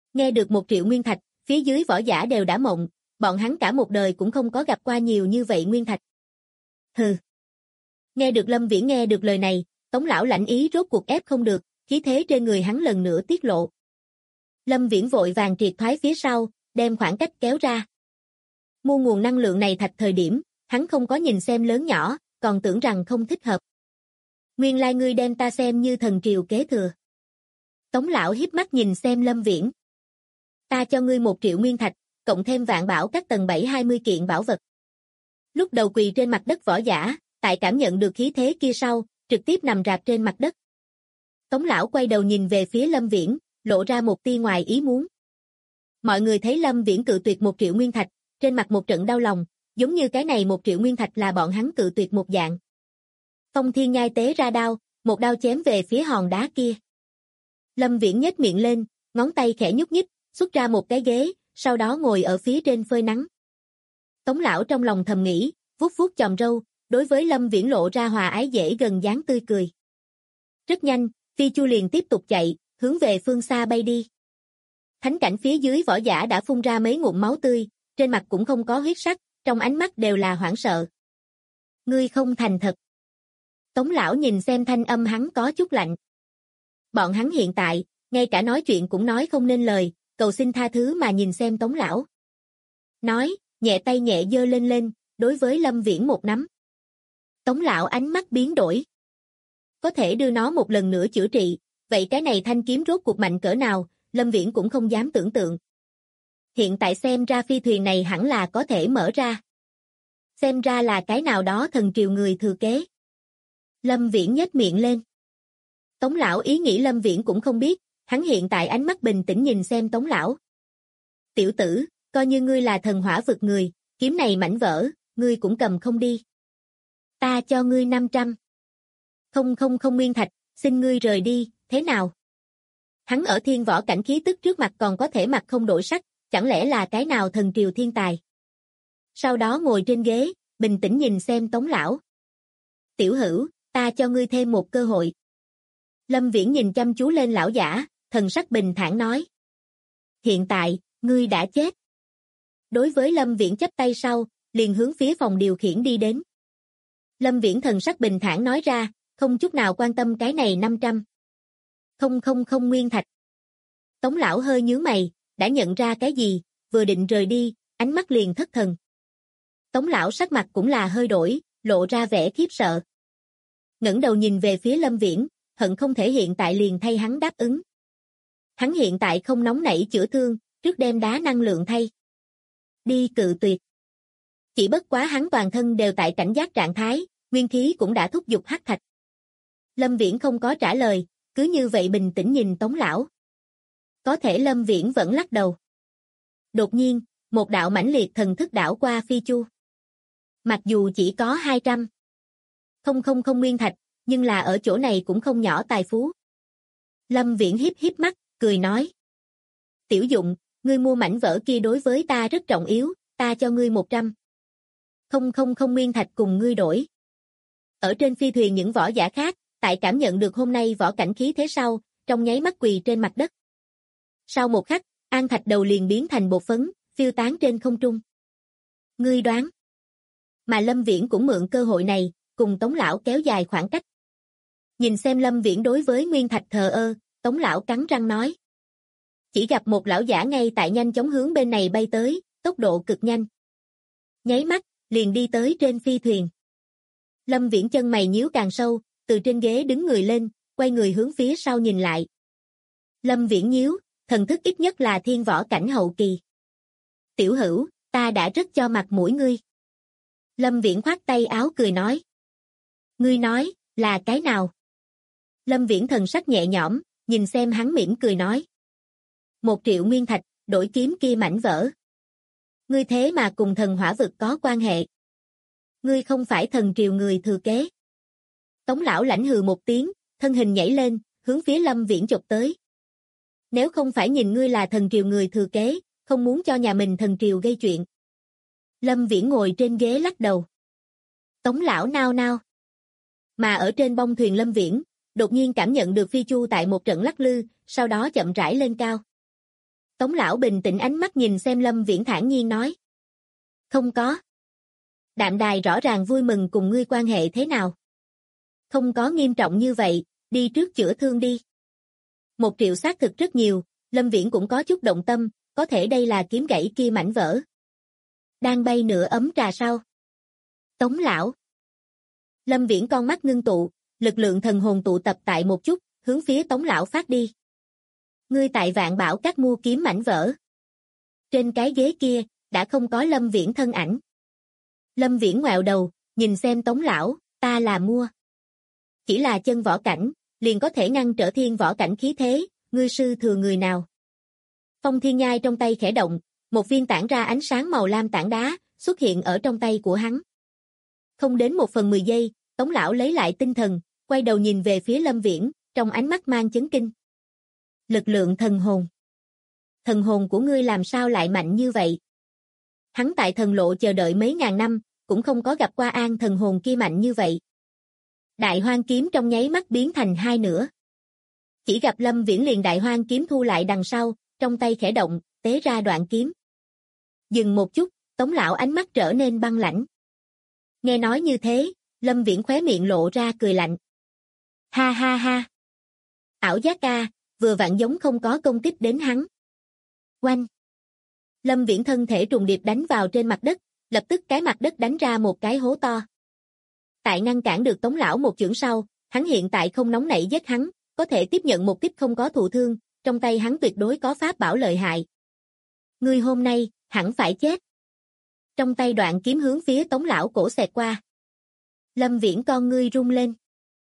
B: Nghe được 1 triệu nguyên thạch, phía dưới võ giả đều đã mộng, bọn hắn cả một đời cũng không có gặp qua nhiều như vậy nguyên thạch. Hừ. Nghe được Lâm Viễn nghe được lời này, Tống lão lãnh ý rốt cuộc ép không được, khí thế trên người hắn lần nữa tiết lộ. Lâm Viễn vội vàng triệt thoái phía sau, đem khoảng cách kéo ra. Mua nguồn năng lượng này thạch thời điểm, hắn không có nhìn xem lớn nhỏ, còn tưởng rằng không thích hợp. Nguyên lai ngươi đem ta xem như thần triều kế thừa. Tống lão hiếp mắt nhìn xem Lâm Viễn. Ta cho ngươi 1 triệu nguyên thạch, cộng thêm vạn bảo các tầng 7 20 kiện bảo vật. Lúc đầu quỳ trên mặt đất võ giả, tại cảm nhận được khí thế kia sau, trực tiếp nằm rạp trên mặt đất. Tống lão quay đầu nhìn về phía Lâm Viễn, lộ ra một tia ngoài ý muốn. Mọi người thấy Lâm Viễn cự tuyệt 1 triệu nguyên thạch, trên mặt một trận đau lòng, giống như cái này 1 triệu nguyên thạch là bọn hắn cự tuyệt một dạng. Phong Thiên Nhai tế ra đao, một đao chém về phía hòn đá kia. Lâm Viễn nhếch miệng lên, ngón tay khẽ nhúc nhích, xuất ra một cái ghế, sau đó ngồi ở phía trên phơi nắng. Tống lão trong lòng thầm nghĩ, vuốt vuốt chòm râu, đối với Lâm Viễn lộ ra hòa ái dễ gần dáng tươi cười. Rất nhanh, Phi Chu liền tiếp tục chạy, hướng về phương xa bay đi. Thánh cảnh phía dưới võ giả đã phun ra mấy ngụm máu tươi, trên mặt cũng không có huyết sắc, trong ánh mắt đều là hoảng sợ. Ngươi không thành thật. Tống lão nhìn xem thanh âm hắn có chút lạnh. Bọn hắn hiện tại, ngay cả nói chuyện cũng nói không nên lời, cầu xin tha thứ mà nhìn xem Tống lão. Nói, nhẹ tay nhẹ giơ lên lên, đối với Lâm Viễn một nắm. Tống lão ánh mắt biến đổi. Có thể đưa nó một lần nữa chữa trị, vậy cái này thanh kiếm rốt cuộc mạnh cỡ nào, Lâm Viễn cũng không dám tưởng tượng. Hiện tại xem ra phi thuyền này hẳn là có thể mở ra. Xem ra là cái nào đó thần triều người thừa kế. Lâm Viễn nhếch miệng lên. Tống lão ý nghĩ Lâm Viễn cũng không biết, hắn hiện tại ánh mắt bình tĩnh nhìn xem Tống lão. Tiểu tử, coi như ngươi là thần hỏa vực người, kiếm này mảnh vỡ, ngươi cũng cầm không đi. Ta cho ngươi 500. Không nguyên thạch, xin ngươi rời đi, thế nào? Hắn ở thiên võ cảnh khí tức trước mặt còn có thể mặt không đổi sắc, chẳng lẽ là cái nào thần triều thiên tài? Sau đó ngồi trên ghế, bình tĩnh nhìn xem Tống lão. Tiểu hữu, ta cho ngươi thêm một cơ hội. Lâm Viễn nhìn chăm chú lên lão giả, thần sắc bình thản nói. Hiện tại, ngươi đã chết. Đối với Lâm Viễn chắp tay sau, liền hướng phía phòng điều khiển đi đến. Lâm Viễn thần sắc bình thản nói ra, không chút nào quan tâm cái này 500. Không nguyên thạch. Tống lão hơi nhướng mày, đã nhận ra cái gì, vừa định rời đi, ánh mắt liền thất thần. Tống lão sắc mặt cũng là hơi đổi, lộ ra vẻ khiếp sợ. Ngẩng đầu nhìn về phía Lâm Viễn, hận không thể hiện tại liền thay hắn đáp ứng. Hắn hiện tại không nóng nảy chữa thương, trước đem đá năng lượng thay. Đi cự tuyệt. Chỉ bất quá hắn toàn thân đều tại cảnh giác trạng thái, nguyên khí cũng đã thúc giục hắc thạch. Lâm Viễn không có trả lời, cứ như vậy bình tĩnh nhìn Tống lão. Có thể Lâm Viễn vẫn lắc đầu. Đột nhiên, một đạo mãnh liệt thần thức đảo qua Phi Chu. Mặc dù chỉ có 200. Không nguyên thạch, nhưng là ở chỗ này cũng không nhỏ tài phú. Lâm Viễn híp mắt, cười nói. Tiểu dụng, ngươi mua mảnh vỡ kia đối với ta rất trọng yếu, ta cho ngươi 100. Không nguyên thạch cùng ngươi đổi. Ở trên phi thuyền những võ giả khác, tại cảm nhận được hôm nay võ cảnh khí thế sau, trong nháy mắt quỳ trên mặt đất. Sau một khắc, an thạch đầu liền biến thành bột phấn, phiêu tán trên không trung. Ngươi đoán. Mà Lâm Viễn cũng mượn cơ hội này, cùng Tống lão kéo dài khoảng cách. Nhìn xem Lâm Viễn đối với nguyên thạch thờ ơ, Tống lão cắn răng nói. Chỉ gặp một lão giả ngay tại nhanh chóng hướng bên này bay tới, tốc độ cực nhanh. Nháy mắt, liền đi tới trên phi thuyền. Lâm Viễn chân mày nhíu càng sâu, từ trên ghế đứng người lên, quay người hướng phía sau nhìn lại. Lâm Viễn nhíu, thần thức ít nhất là thiên võ cảnh hậu kỳ. Tiểu hữu, ta đã rất cho mặt mũi ngươi. Lâm Viễn khoát tay áo cười nói. Ngươi nói, là cái nào? Lâm Viễn thần sắc nhẹ nhõm, nhìn xem hắn mỉm cười nói. 1 triệu nguyên thạch, đổi kiếm kia mảnh vỡ. Ngươi thế mà cùng thần hỏa vực có quan hệ. Ngươi không phải thần triều người thừa kế. Tống lão lãnh hừ một tiếng, thân hình nhảy lên, hướng phía Lâm Viễn chộp tới. Nếu không phải nhìn ngươi là thần triều người thừa kế, không muốn cho nhà mình thần triều gây chuyện. Lâm Viễn ngồi trên ghế lắc đầu. Tống lão nao nao. Mà ở trên bông thuyền Lâm Viễn, đột nhiên cảm nhận được Phi Chu tại một trận lắc lư, sau đó chậm rãi lên cao. Tống lão bình tĩnh ánh mắt nhìn xem Lâm Viễn thản nhiên nói. Không có. Đạm Đài rõ ràng vui mừng cùng ngươi quan hệ thế nào. Không có nghiêm trọng như vậy, đi trước chữa thương đi. 1 triệu xác thực rất nhiều, Lâm Viễn cũng có chút động tâm, có thể đây là kiếm gãy kia mảnh vỡ. Đang bay nửa ấm trà sao? Tống lão. Lâm Viễn con mắt ngưng tụ, lực lượng thần hồn tụ tập tại một chút, hướng phía Tống lão phát đi. Ngươi tại Vạn Bảo Các mua kiếm mảnh vỡ. Trên cái ghế kia, đã không có Lâm Viễn thân ảnh. Lâm Viễn ngoẹo đầu, nhìn xem Tống lão, ta là mua. Chỉ là chân võ cảnh, liền có thể ngăn trở thiên võ cảnh khí thế, ngươi sư thừa người nào. Phong Thiên Nhai trong tay khẽ động, một viên tản ra ánh sáng màu lam tảng đá, xuất hiện ở trong tay của hắn. Không đến 1/10 giây, Tống lão lấy lại tinh thần, quay đầu nhìn về phía Lâm Viễn, trong ánh mắt mang chấn kinh. Lực lượng thần hồn. Thần hồn của ngươi làm sao lại mạnh như vậy? Hắn tại thần lộ chờ đợi mấy ngàn năm, cũng không có gặp qua an thần hồn kia mạnh như vậy. Đại Hoang kiếm trong nháy mắt biến thành 2 nửa. Chỉ gặp Lâm Viễn liền Đại Hoang kiếm thu lại đằng sau, trong tay khẽ động, tế ra đoạn kiếm. Dừng một chút, Tống lão ánh mắt trở nên băng lãnh. Nghe nói như thế, Lâm Viễn khóe miệng lộ ra cười lạnh. Ha ha ha. Ảo giác ca, vừa vặn giống không có công kích đến hắn. Oanh. Lâm Viễn thân thể trùng điệp đánh vào trên mặt đất, lập tức cái mặt đất đánh ra một cái hố to. Tại ngăn cản được Tống lão một chưởng sau, hắn hiện tại không nóng nảy giết hắn, có thể tiếp nhận một kích không có thụ thương, trong tay hắn tuyệt đối có pháp bảo lợi hại. Ngươi hôm nay, hẳn phải chết. Trong tay đoạn kiếm hướng phía Tống lão cổ xẹt qua. Lâm Viễn con ngươi rung lên.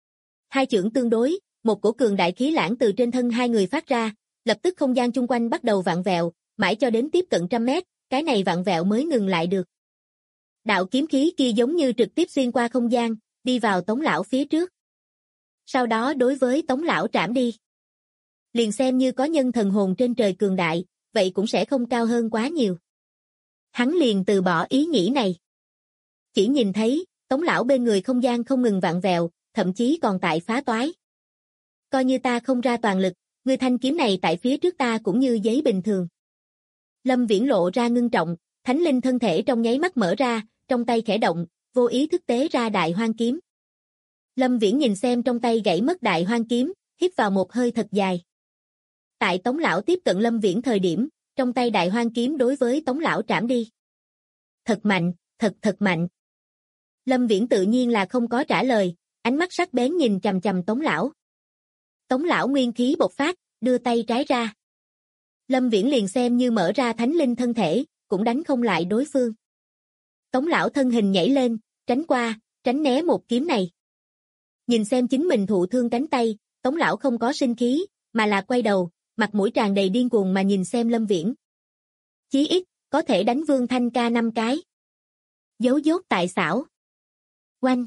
B: 2 chưởng tương đối, một cổ cường đại khí lãng từ trên thân hai người phát ra, lập tức không gian chung quanh bắt đầu vặn vẹo, mãi cho đến tiếp cận 100 mét, cái này vặn vẹo mới ngừng lại được. Đạo kiếm khí kia giống như trực tiếp xuyên qua không gian, đi vào Tống lão phía trước. Sau đó đối với Tống lão trảm đi. Liền xem như có nhân thần hồn trên trời cường đại, vậy cũng sẽ không cao hơn quá nhiều. Hắn liền từ bỏ ý nghĩ này. Chỉ nhìn thấy, Tống lão bên người không gian không ngừng vặn vẹo, thậm chí còn tại phá toái. Coi như ta không ra toàn lực, ngươi thanh kiếm này tại phía trước ta cũng như giấy bình thường. Lâm Viễn lộ ra ngưng trọng, thánh linh thân thể trong nháy mắt mở ra, trong tay khẽ động, vô ý thức tế ra Đại Hoang kiếm. Lâm Viễn nhìn xem trong tay gãy mất Đại Hoang kiếm, hít vào một hơi thật dài. Tại Tống lão tiếp cận Lâm Viễn thời điểm, trong tay Đại Hoang kiếm đối với Tống lão trảm đi. Thật mạnh, thật mạnh. Lâm Viễn tự nhiên là không có trả lời, ánh mắt sắc bén nhìn chằm chằm Tống lão. Tống lão nguyên khí bộc phát, đưa tay trái ra. Lâm Viễn liền xem như mở ra thánh linh thân thể, cũng đánh không lại đối phương. Tống lão thân hình nhảy lên, tránh qua, tránh né một kiếm này. Nhìn xem chính mình thụ thương cánh tay, Tống lão không có sinh khí, mà là quay đầu, mặt mũi tràn đầy điên cuồng mà nhìn xem Lâm Viễn. Chí ít, có thể đánh Vương Thanh ca 5 cái. Giấu dốt tại xảo. Oanh.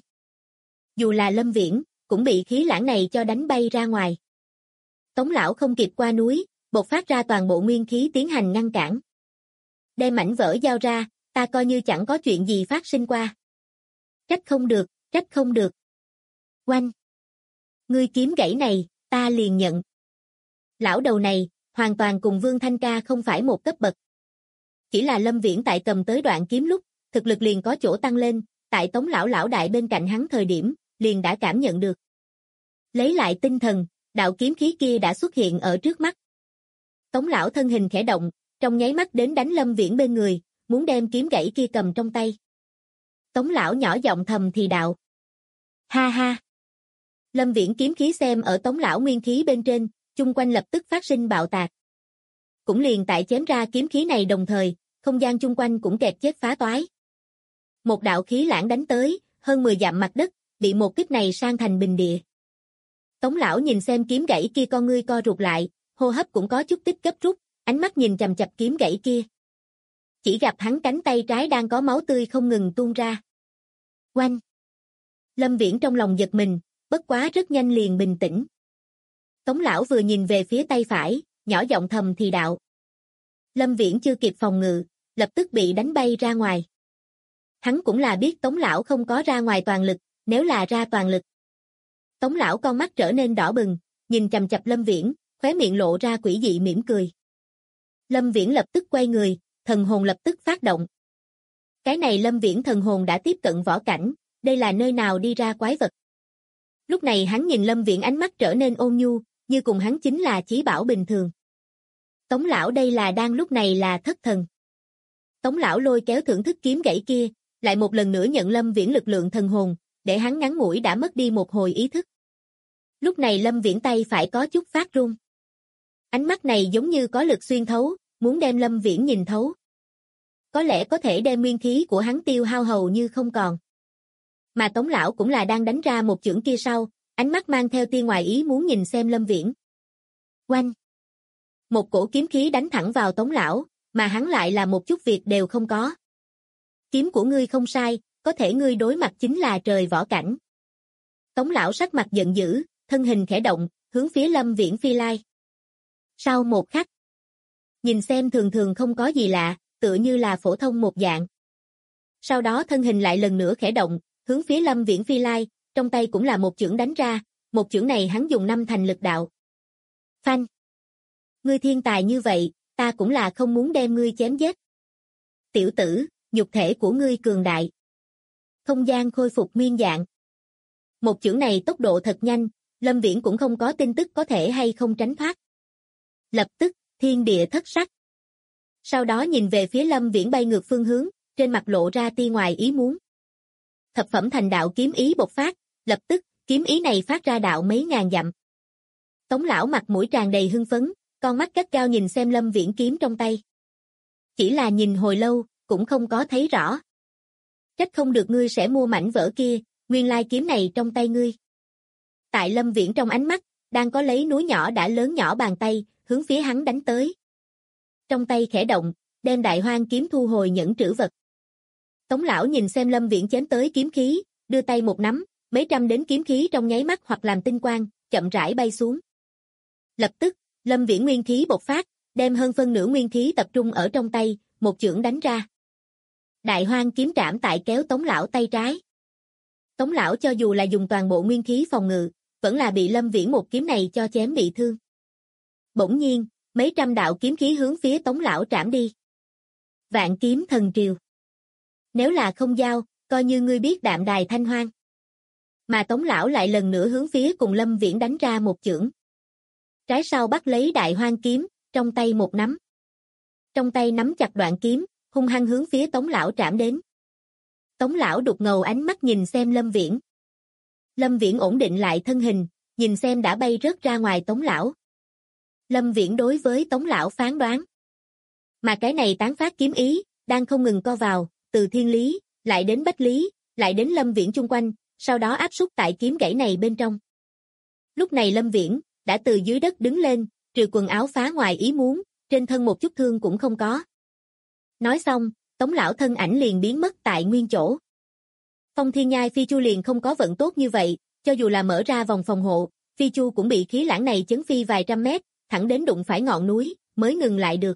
B: Dù là Lâm Viễn, cũng bị khí lãng này cho đánh bay ra ngoài. Tống lão không kịp qua núi, bộc phát ra toàn bộ nguyên khí tiến hành ngăn cản. Đem mảnh vỡ giao ra, ta coi như chẳng có chuyện gì phát sinh qua. Trách không được. Oanh. Ngươi kiếm gãy này, ta liền nhận. Lão đầu này, hoàn toàn cùng Vương Thanh ca không phải một cấp bậc. Chỉ là Lâm Viễn tại cầm tới đoạn kiếm lúc, thực lực liền có chỗ tăng lên, tại Tống lão đại bên cạnh hắn thời điểm, liền đã cảm nhận được. Lấy lại tinh thần, đạo kiếm khí kia đã xuất hiện ở trước mắt. Tống lão thân hình khẽ động, trong nháy mắt đến đánh Lâm Viễn bên người, muốn đem kiếm gãy kia cầm trong tay. Tống lão nhỏ giọng thầm thì đạo. Ha ha. Lâm Viễn kiếm khí xem ở Tống lão nguyên khí bên trên, chung quanh lập tức phát sinh bạo tạc. Cũng liền tại chém ra kiếm khí này đồng thời, không gian chung quanh cũng kẹp chết phá toái. Một đạo khí lãng đánh tới, hơn 10 dặm mặt đất, bị một kích này san thành bình địa. Tống lão nhìn xem kiếm gãy kia con ngươi co rụt lại, hô hấp cũng có chút tích gấp rút, ánh mắt nhìn chằm chằm kiếm gãy kia. Chỉ gặp hắn cánh tay trái đang có máu tươi không ngừng tuôn ra. Oanh! Lâm Viễn trong lòng giật mình, bất quá rất nhanh liền bình tĩnh. Tống lão vừa nhìn về phía tay phải, nhỏ giọng thầm thì đạo. Lâm Viễn chưa kịp phòng ngự, lập tức bị đánh bay ra ngoài. Hắn cũng là biết Tống lão không có ra ngoài toàn lực, nếu là ra toàn lực. Tống lão con mắt trở nên đỏ bừng, nhìn chằm chằm Lâm Viễn, khóe miệng lộ ra quỷ dị mỉm cười. Lâm Viễn lập tức quay người, thần hồn lập tức phát động. Cái này Lâm Viễn thần hồn đã tiếp cận võ cảnh, đây là nơi nào đi ra quái vật. Lúc này hắn nhìn Lâm Viễn ánh mắt trở nên ôn nhu, như cùng hắn chính là chí bảo bình thường. Tống lão đây là đang lúc này là thất thần. Tống lão lôi kéo thưởng thức kiếm gãy kia, lại một lần nữa nhận Lâm Viễn lực lượng thần hồn, để hắn ngắn ngủi đã mất đi một hồi ý thức. Lúc này Lâm Viễn tay phải có chút phát run. Ánh mắt này giống như có lực xuyên thấu, muốn đem Lâm Viễn nhìn thấu. Có lẽ có thể đem nguyên khí của hắn tiêu hao hầu như không còn. Mà Tống lão cũng là đang đánh ra một chưởng kia sau, ánh mắt mang theo tia ngoài ý muốn nhìn xem Lâm Viễn. Oanh! Một cổ kiếm khí đánh thẳng vào Tống lão, mà hắn lại là một chút việc đều không có. Kiếm của ngươi không sai, có thể ngươi đối mặt chính là trời võ cảnh. Tống lão sắc mặt giận dữ, thân hình khẽ động, hướng phía Lâm Viễn phi lai. Sau một khắc, nhìn xem thường thường không có gì lạ, tựa như là phổ thông một dạng. Sau đó thân hình lại lần nữa khẽ động, hướng phía Lâm Viễn phi lai, trong tay cũng là một chưởng đánh ra, một chưởng này hắn dùng 5 thành lực đạo. Phanh! Ngươi thiên tài như vậy, ta cũng là không muốn đem ngươi chém giết. Tiểu tử, nhục thể của ngươi cường đại. Không gian khôi phục nguyên dạng. Một chưởng này tốc độ thật nhanh, Lâm Viễn cũng không có tin tức có thể hay không tránh thoát. Lập tức, thiên địa thất sắc. Sau đó nhìn về phía Lâm Viễn bay ngược phương hướng, trên mặt lộ ra tia ngoài ý muốn. Thập phẩm thành đạo kiếm ý bộc phát, lập tức, kiếm ý này phát ra đạo mấy ngàn dặm. Tống lão mặt mũi tràn đầy hưng phấn, con mắt gắt gao nhìn xem Lâm Viễn kiếm trong tay. Chỉ là nhìn hồi lâu, cũng không có thấy rõ. Trách không được ngươi sẽ mua mảnh vỡ kia, nguyên lai kiếm này trong tay ngươi. Tại Lâm Viễn trong ánh mắt, đang có lấy núi nhỏ đã lớn nhỏ bàn tay, hướng phía hắn đánh tới. Trong tay khẽ động, đem đại hoang kiếm thu hồi nhẫn trữ vật. Tống lão nhìn xem Lâm Viễn chém tới kiếm khí, đưa tay một nắm, mấy trăm đến kiếm khí trong nháy mắt hoặc làm tinh quang, chậm rãi bay xuống. Lập tức, Lâm Viễn nguyên khí bộc phát, đem hơn phân nửa nguyên khí tập trung ở trong tay, một chưởng đánh ra. Đại hoang kiếm trảm tại kéo Tống lão tay trái. Tống lão cho dù là dùng toàn bộ nguyên khí phòng ngự, vẫn là bị Lâm Viễn một kiếm này cho chém bị thương. Bỗng nhiên, mấy trăm đạo kiếm khí hướng phía Tống lão trảm đi. Vạn kiếm thần triều. Nếu là không giao, coi như ngươi biết đạm đài thanh hoang. Mà Tống lão lại lần nữa hướng phía cùng Lâm Viễn đánh ra một chưởng. Trái sau bắt lấy đại hoang kiếm, trong tay một nắm. Trong tay nắm chặt đoạn kiếm, hung hăng hướng phía Tống lão trảm đến. Tống lão đục ngầu ánh mắt nhìn xem Lâm Viễn. Lâm Viễn ổn định lại thân hình, nhìn xem đã bay rớt ra ngoài Tống lão. Lâm Viễn đối với Tống lão phán đoán. Mà cái này tán phát kiếm ý, đang không ngừng co vào, từ thiên lý, lại đến bách lý, lại đến Lâm Viễn chung quanh, sau đó áp súc tại kiếm gãy này bên trong. Lúc này Lâm Viễn, đã từ dưới đất đứng lên, trừ quần áo phá ngoài ý muốn, trên thân một chút thương cũng không có. Nói xong, Tống lão thân ảnh liền biến mất tại nguyên chỗ. Phong Thiên Nhai phi chu liền không có vận tốt như vậy, cho dù là mở ra vòng phòng hộ, phi chu cũng bị khí lãng này chấn phi vài trăm mét, thẳng đến đụng phải ngọn núi, mới ngừng lại được.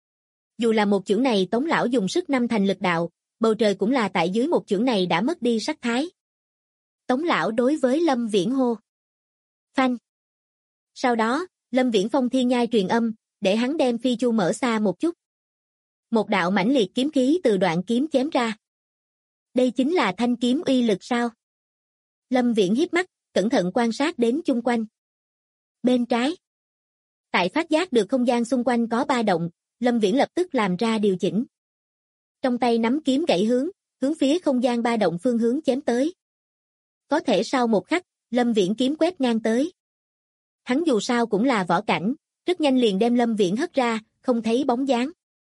B: Dù là một chưởng này Tống lão dùng sức 5 thành lực đạo, bầu trời cũng là tại dưới một chưởng này đã mất đi sắc thái. Tống lão đối với Lâm Viễn hô. Phanh. Sau đó, Lâm Viễn Phong Thiên Nhai truyền âm, để hắn đem phi chu mở xa một chút. Một đạo mãnh liệt kiếm khí từ đoạn kiếm chém ra. Đây chính là thanh kiếm uy lực sao? Lâm Viễn híp mắt, cẩn thận quan sát đến chung quanh. Bên trái. Tại phát giác được không gian xung quanh có ba động, Lâm Viễn lập tức làm ra điều chỉnh. Trong tay nắm kiếm gãy hướng phía không gian ba động phương hướng chém tới. Có thể sau một khắc, Lâm Viễn kiếm quét ngang tới. Hắn dù sao cũng là võ cảnh, rất nhanh liền đem Lâm Viễn hất ra, không thấy bóng dáng.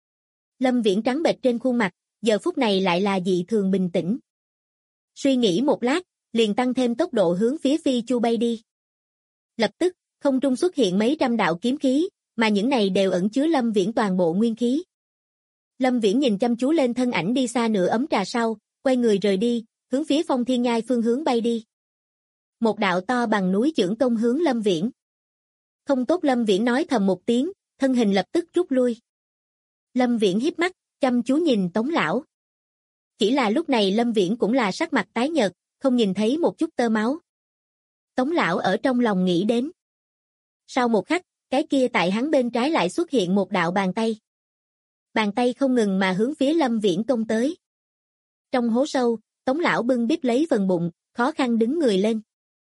B: Lâm Viễn trắng bệch trên khuôn mặt, giờ phút này lại là dị thường bình tĩnh. Suy nghĩ một lát, liền tăng thêm tốc độ hướng phía phi chu bay đi. Lập tức, không trung xuất hiện mấy trăm đạo kiếm khí, mà những này đều ẩn chứa Lâm Viễn toàn bộ nguyên khí. Lâm Viễn nhìn chăm chú lên thân ảnh đi xa nửa ấm trà sau, quay người rời đi, hướng phía Phong Thiên Nhai phương hướng bay đi. Một đạo to bằng núi chưởng công hướng Lâm Viễn. Không tốt, Lâm Viễn nói thầm một tiếng, thân hình lập tức rút lui. Lâm Viễn híp mắt, chăm chú nhìn Tống lão. Chỉ là lúc này Lâm Viễn cũng là sắc mặt tái nhợt, không nhìn thấy một chút tơ máu. Tống lão ở trong lòng nghĩ đến. Sau một khắc, cái kia tại hắn bên trái lại xuất hiện một đạo bàn tay. bàn tay không ngừng mà hướng phía Lâm Viễn công tới. Trong hố sâu, Tống lão bưng bít lấy phần bụng, khó khăn đứng người lên.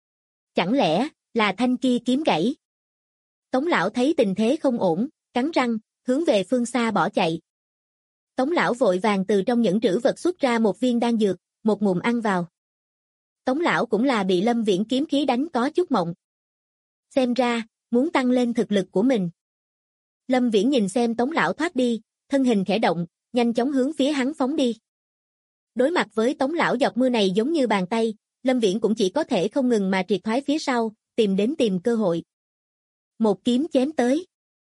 B: Chẳng lẽ là thanh kia kiếm gãy? Tống lão thấy tình thế không ổn, cắn răng, hướng về phương xa bỏ chạy. Tống lão vội vàng từ trong những trữ vật xuất ra một viên đan dược, một ngụm ăn vào. Tống lão cũng là bị Lâm Viễn kiếm khí đánh có chút mộng. Xem ra, muốn tăng lên thực lực của mình. Lâm Viễn nhìn xem Tống lão thoát đi, thân hình khẽ động, nhanh chóng hướng phía hắn phóng đi. Đối mặt với Tống lão giọt mưa này giống như bàn tay, Lâm Viễn cũng chỉ có thể không ngừng mà triệt thoái phía sau, tìm cơ hội. Một kiếm chém tới.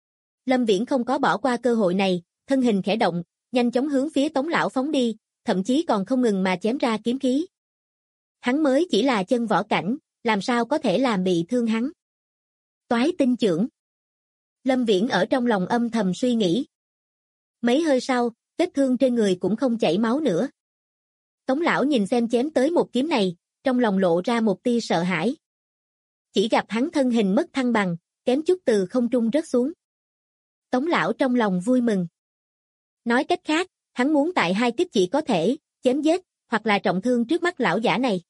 B: Lâm Viễn không có bỏ qua cơ hội này, thân hình khẽ động, nhanh chóng hướng phía Tống lão phóng đi, thậm chí còn không ngừng mà chém ra kiếm khí. Hắn mới chỉ là chân võ cảnh, làm sao có thể làm bị thương hắn. Toái tinh chưởng. Lâm Viễn ở trong lòng âm thầm suy nghĩ. Mấy hơi sau, vết thương trên người cũng không chảy máu nữa. Tống lão nhìn xem chém tới một kiếm này, trong lòng lộ ra một tia sợ hãi. Chỉ gặp hắn thân hình mất thăng bằng, kém chút từ không trung rớt xuống. Tống lão trong lòng vui mừng. Nói cách khác, hắn muốn tại hai kích chỉ có thể chém giết, hoặc là trọng thương trước mắt lão giả này.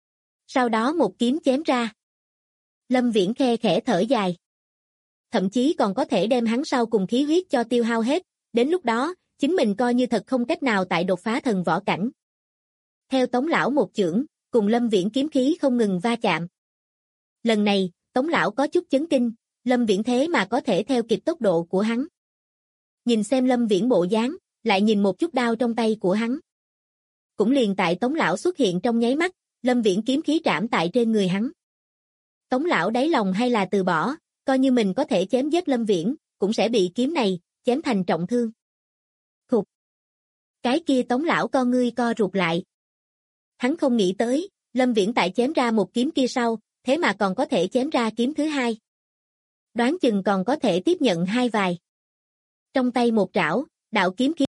B: Sau đó một kiếm chém ra. Lâm Viễn khe khẽ thở dài. Thậm chí còn có thể đem hắn sau cùng khí huyết cho tiêu hao hết, đến lúc đó, chính mình coi như thật không cách nào tại đột phá thần võ cảnh. Theo Tống lão một chưởng, cùng Lâm Viễn kiếm khí không ngừng va chạm. Lần này, Tống lão có chút chấn kinh, Lâm Viễn thế mà có thể theo kịp tốc độ của hắn. Nhìn xem Lâm Viễn bộ dáng, lại nhìn một chút đao trong tay của hắn. Cũng liền tại Tống lão xuất hiện trong nháy mắt, Lâm Viễn kiếm khí trảm tại trên người hắn. Tống lão đáy lòng hay là từ bỏ, coi như mình có thể chém giết Lâm Viễn, cũng sẽ bị kiếm này chém thành trọng thương. Khục. Cái kia Tống lão con ngươi co rụt lại. Hắn không nghĩ tới, Lâm Viễn tại chém ra một kiếm kia sau, thế mà còn có thể chém ra kiếm thứ hai. Đoán chừng còn có thể tiếp nhận hai vài. Trong tay một trảo, đạo kiếm kiếm.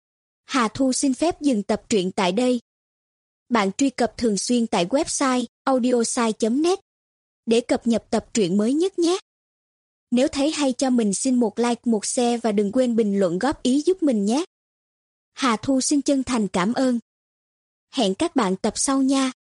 C: Hà Thu xin phép dừng tập truyện tại đây. Bạn truy cập thường xuyên tại website audiosai.net để cập nhật tập truyện mới nhất nhé. Nếu thấy hay cho mình xin một like, một share và đừng quên bình luận góp ý giúp mình nhé. Hà Thu xin chân thành cảm ơn. Hẹn các bạn tập sau nha.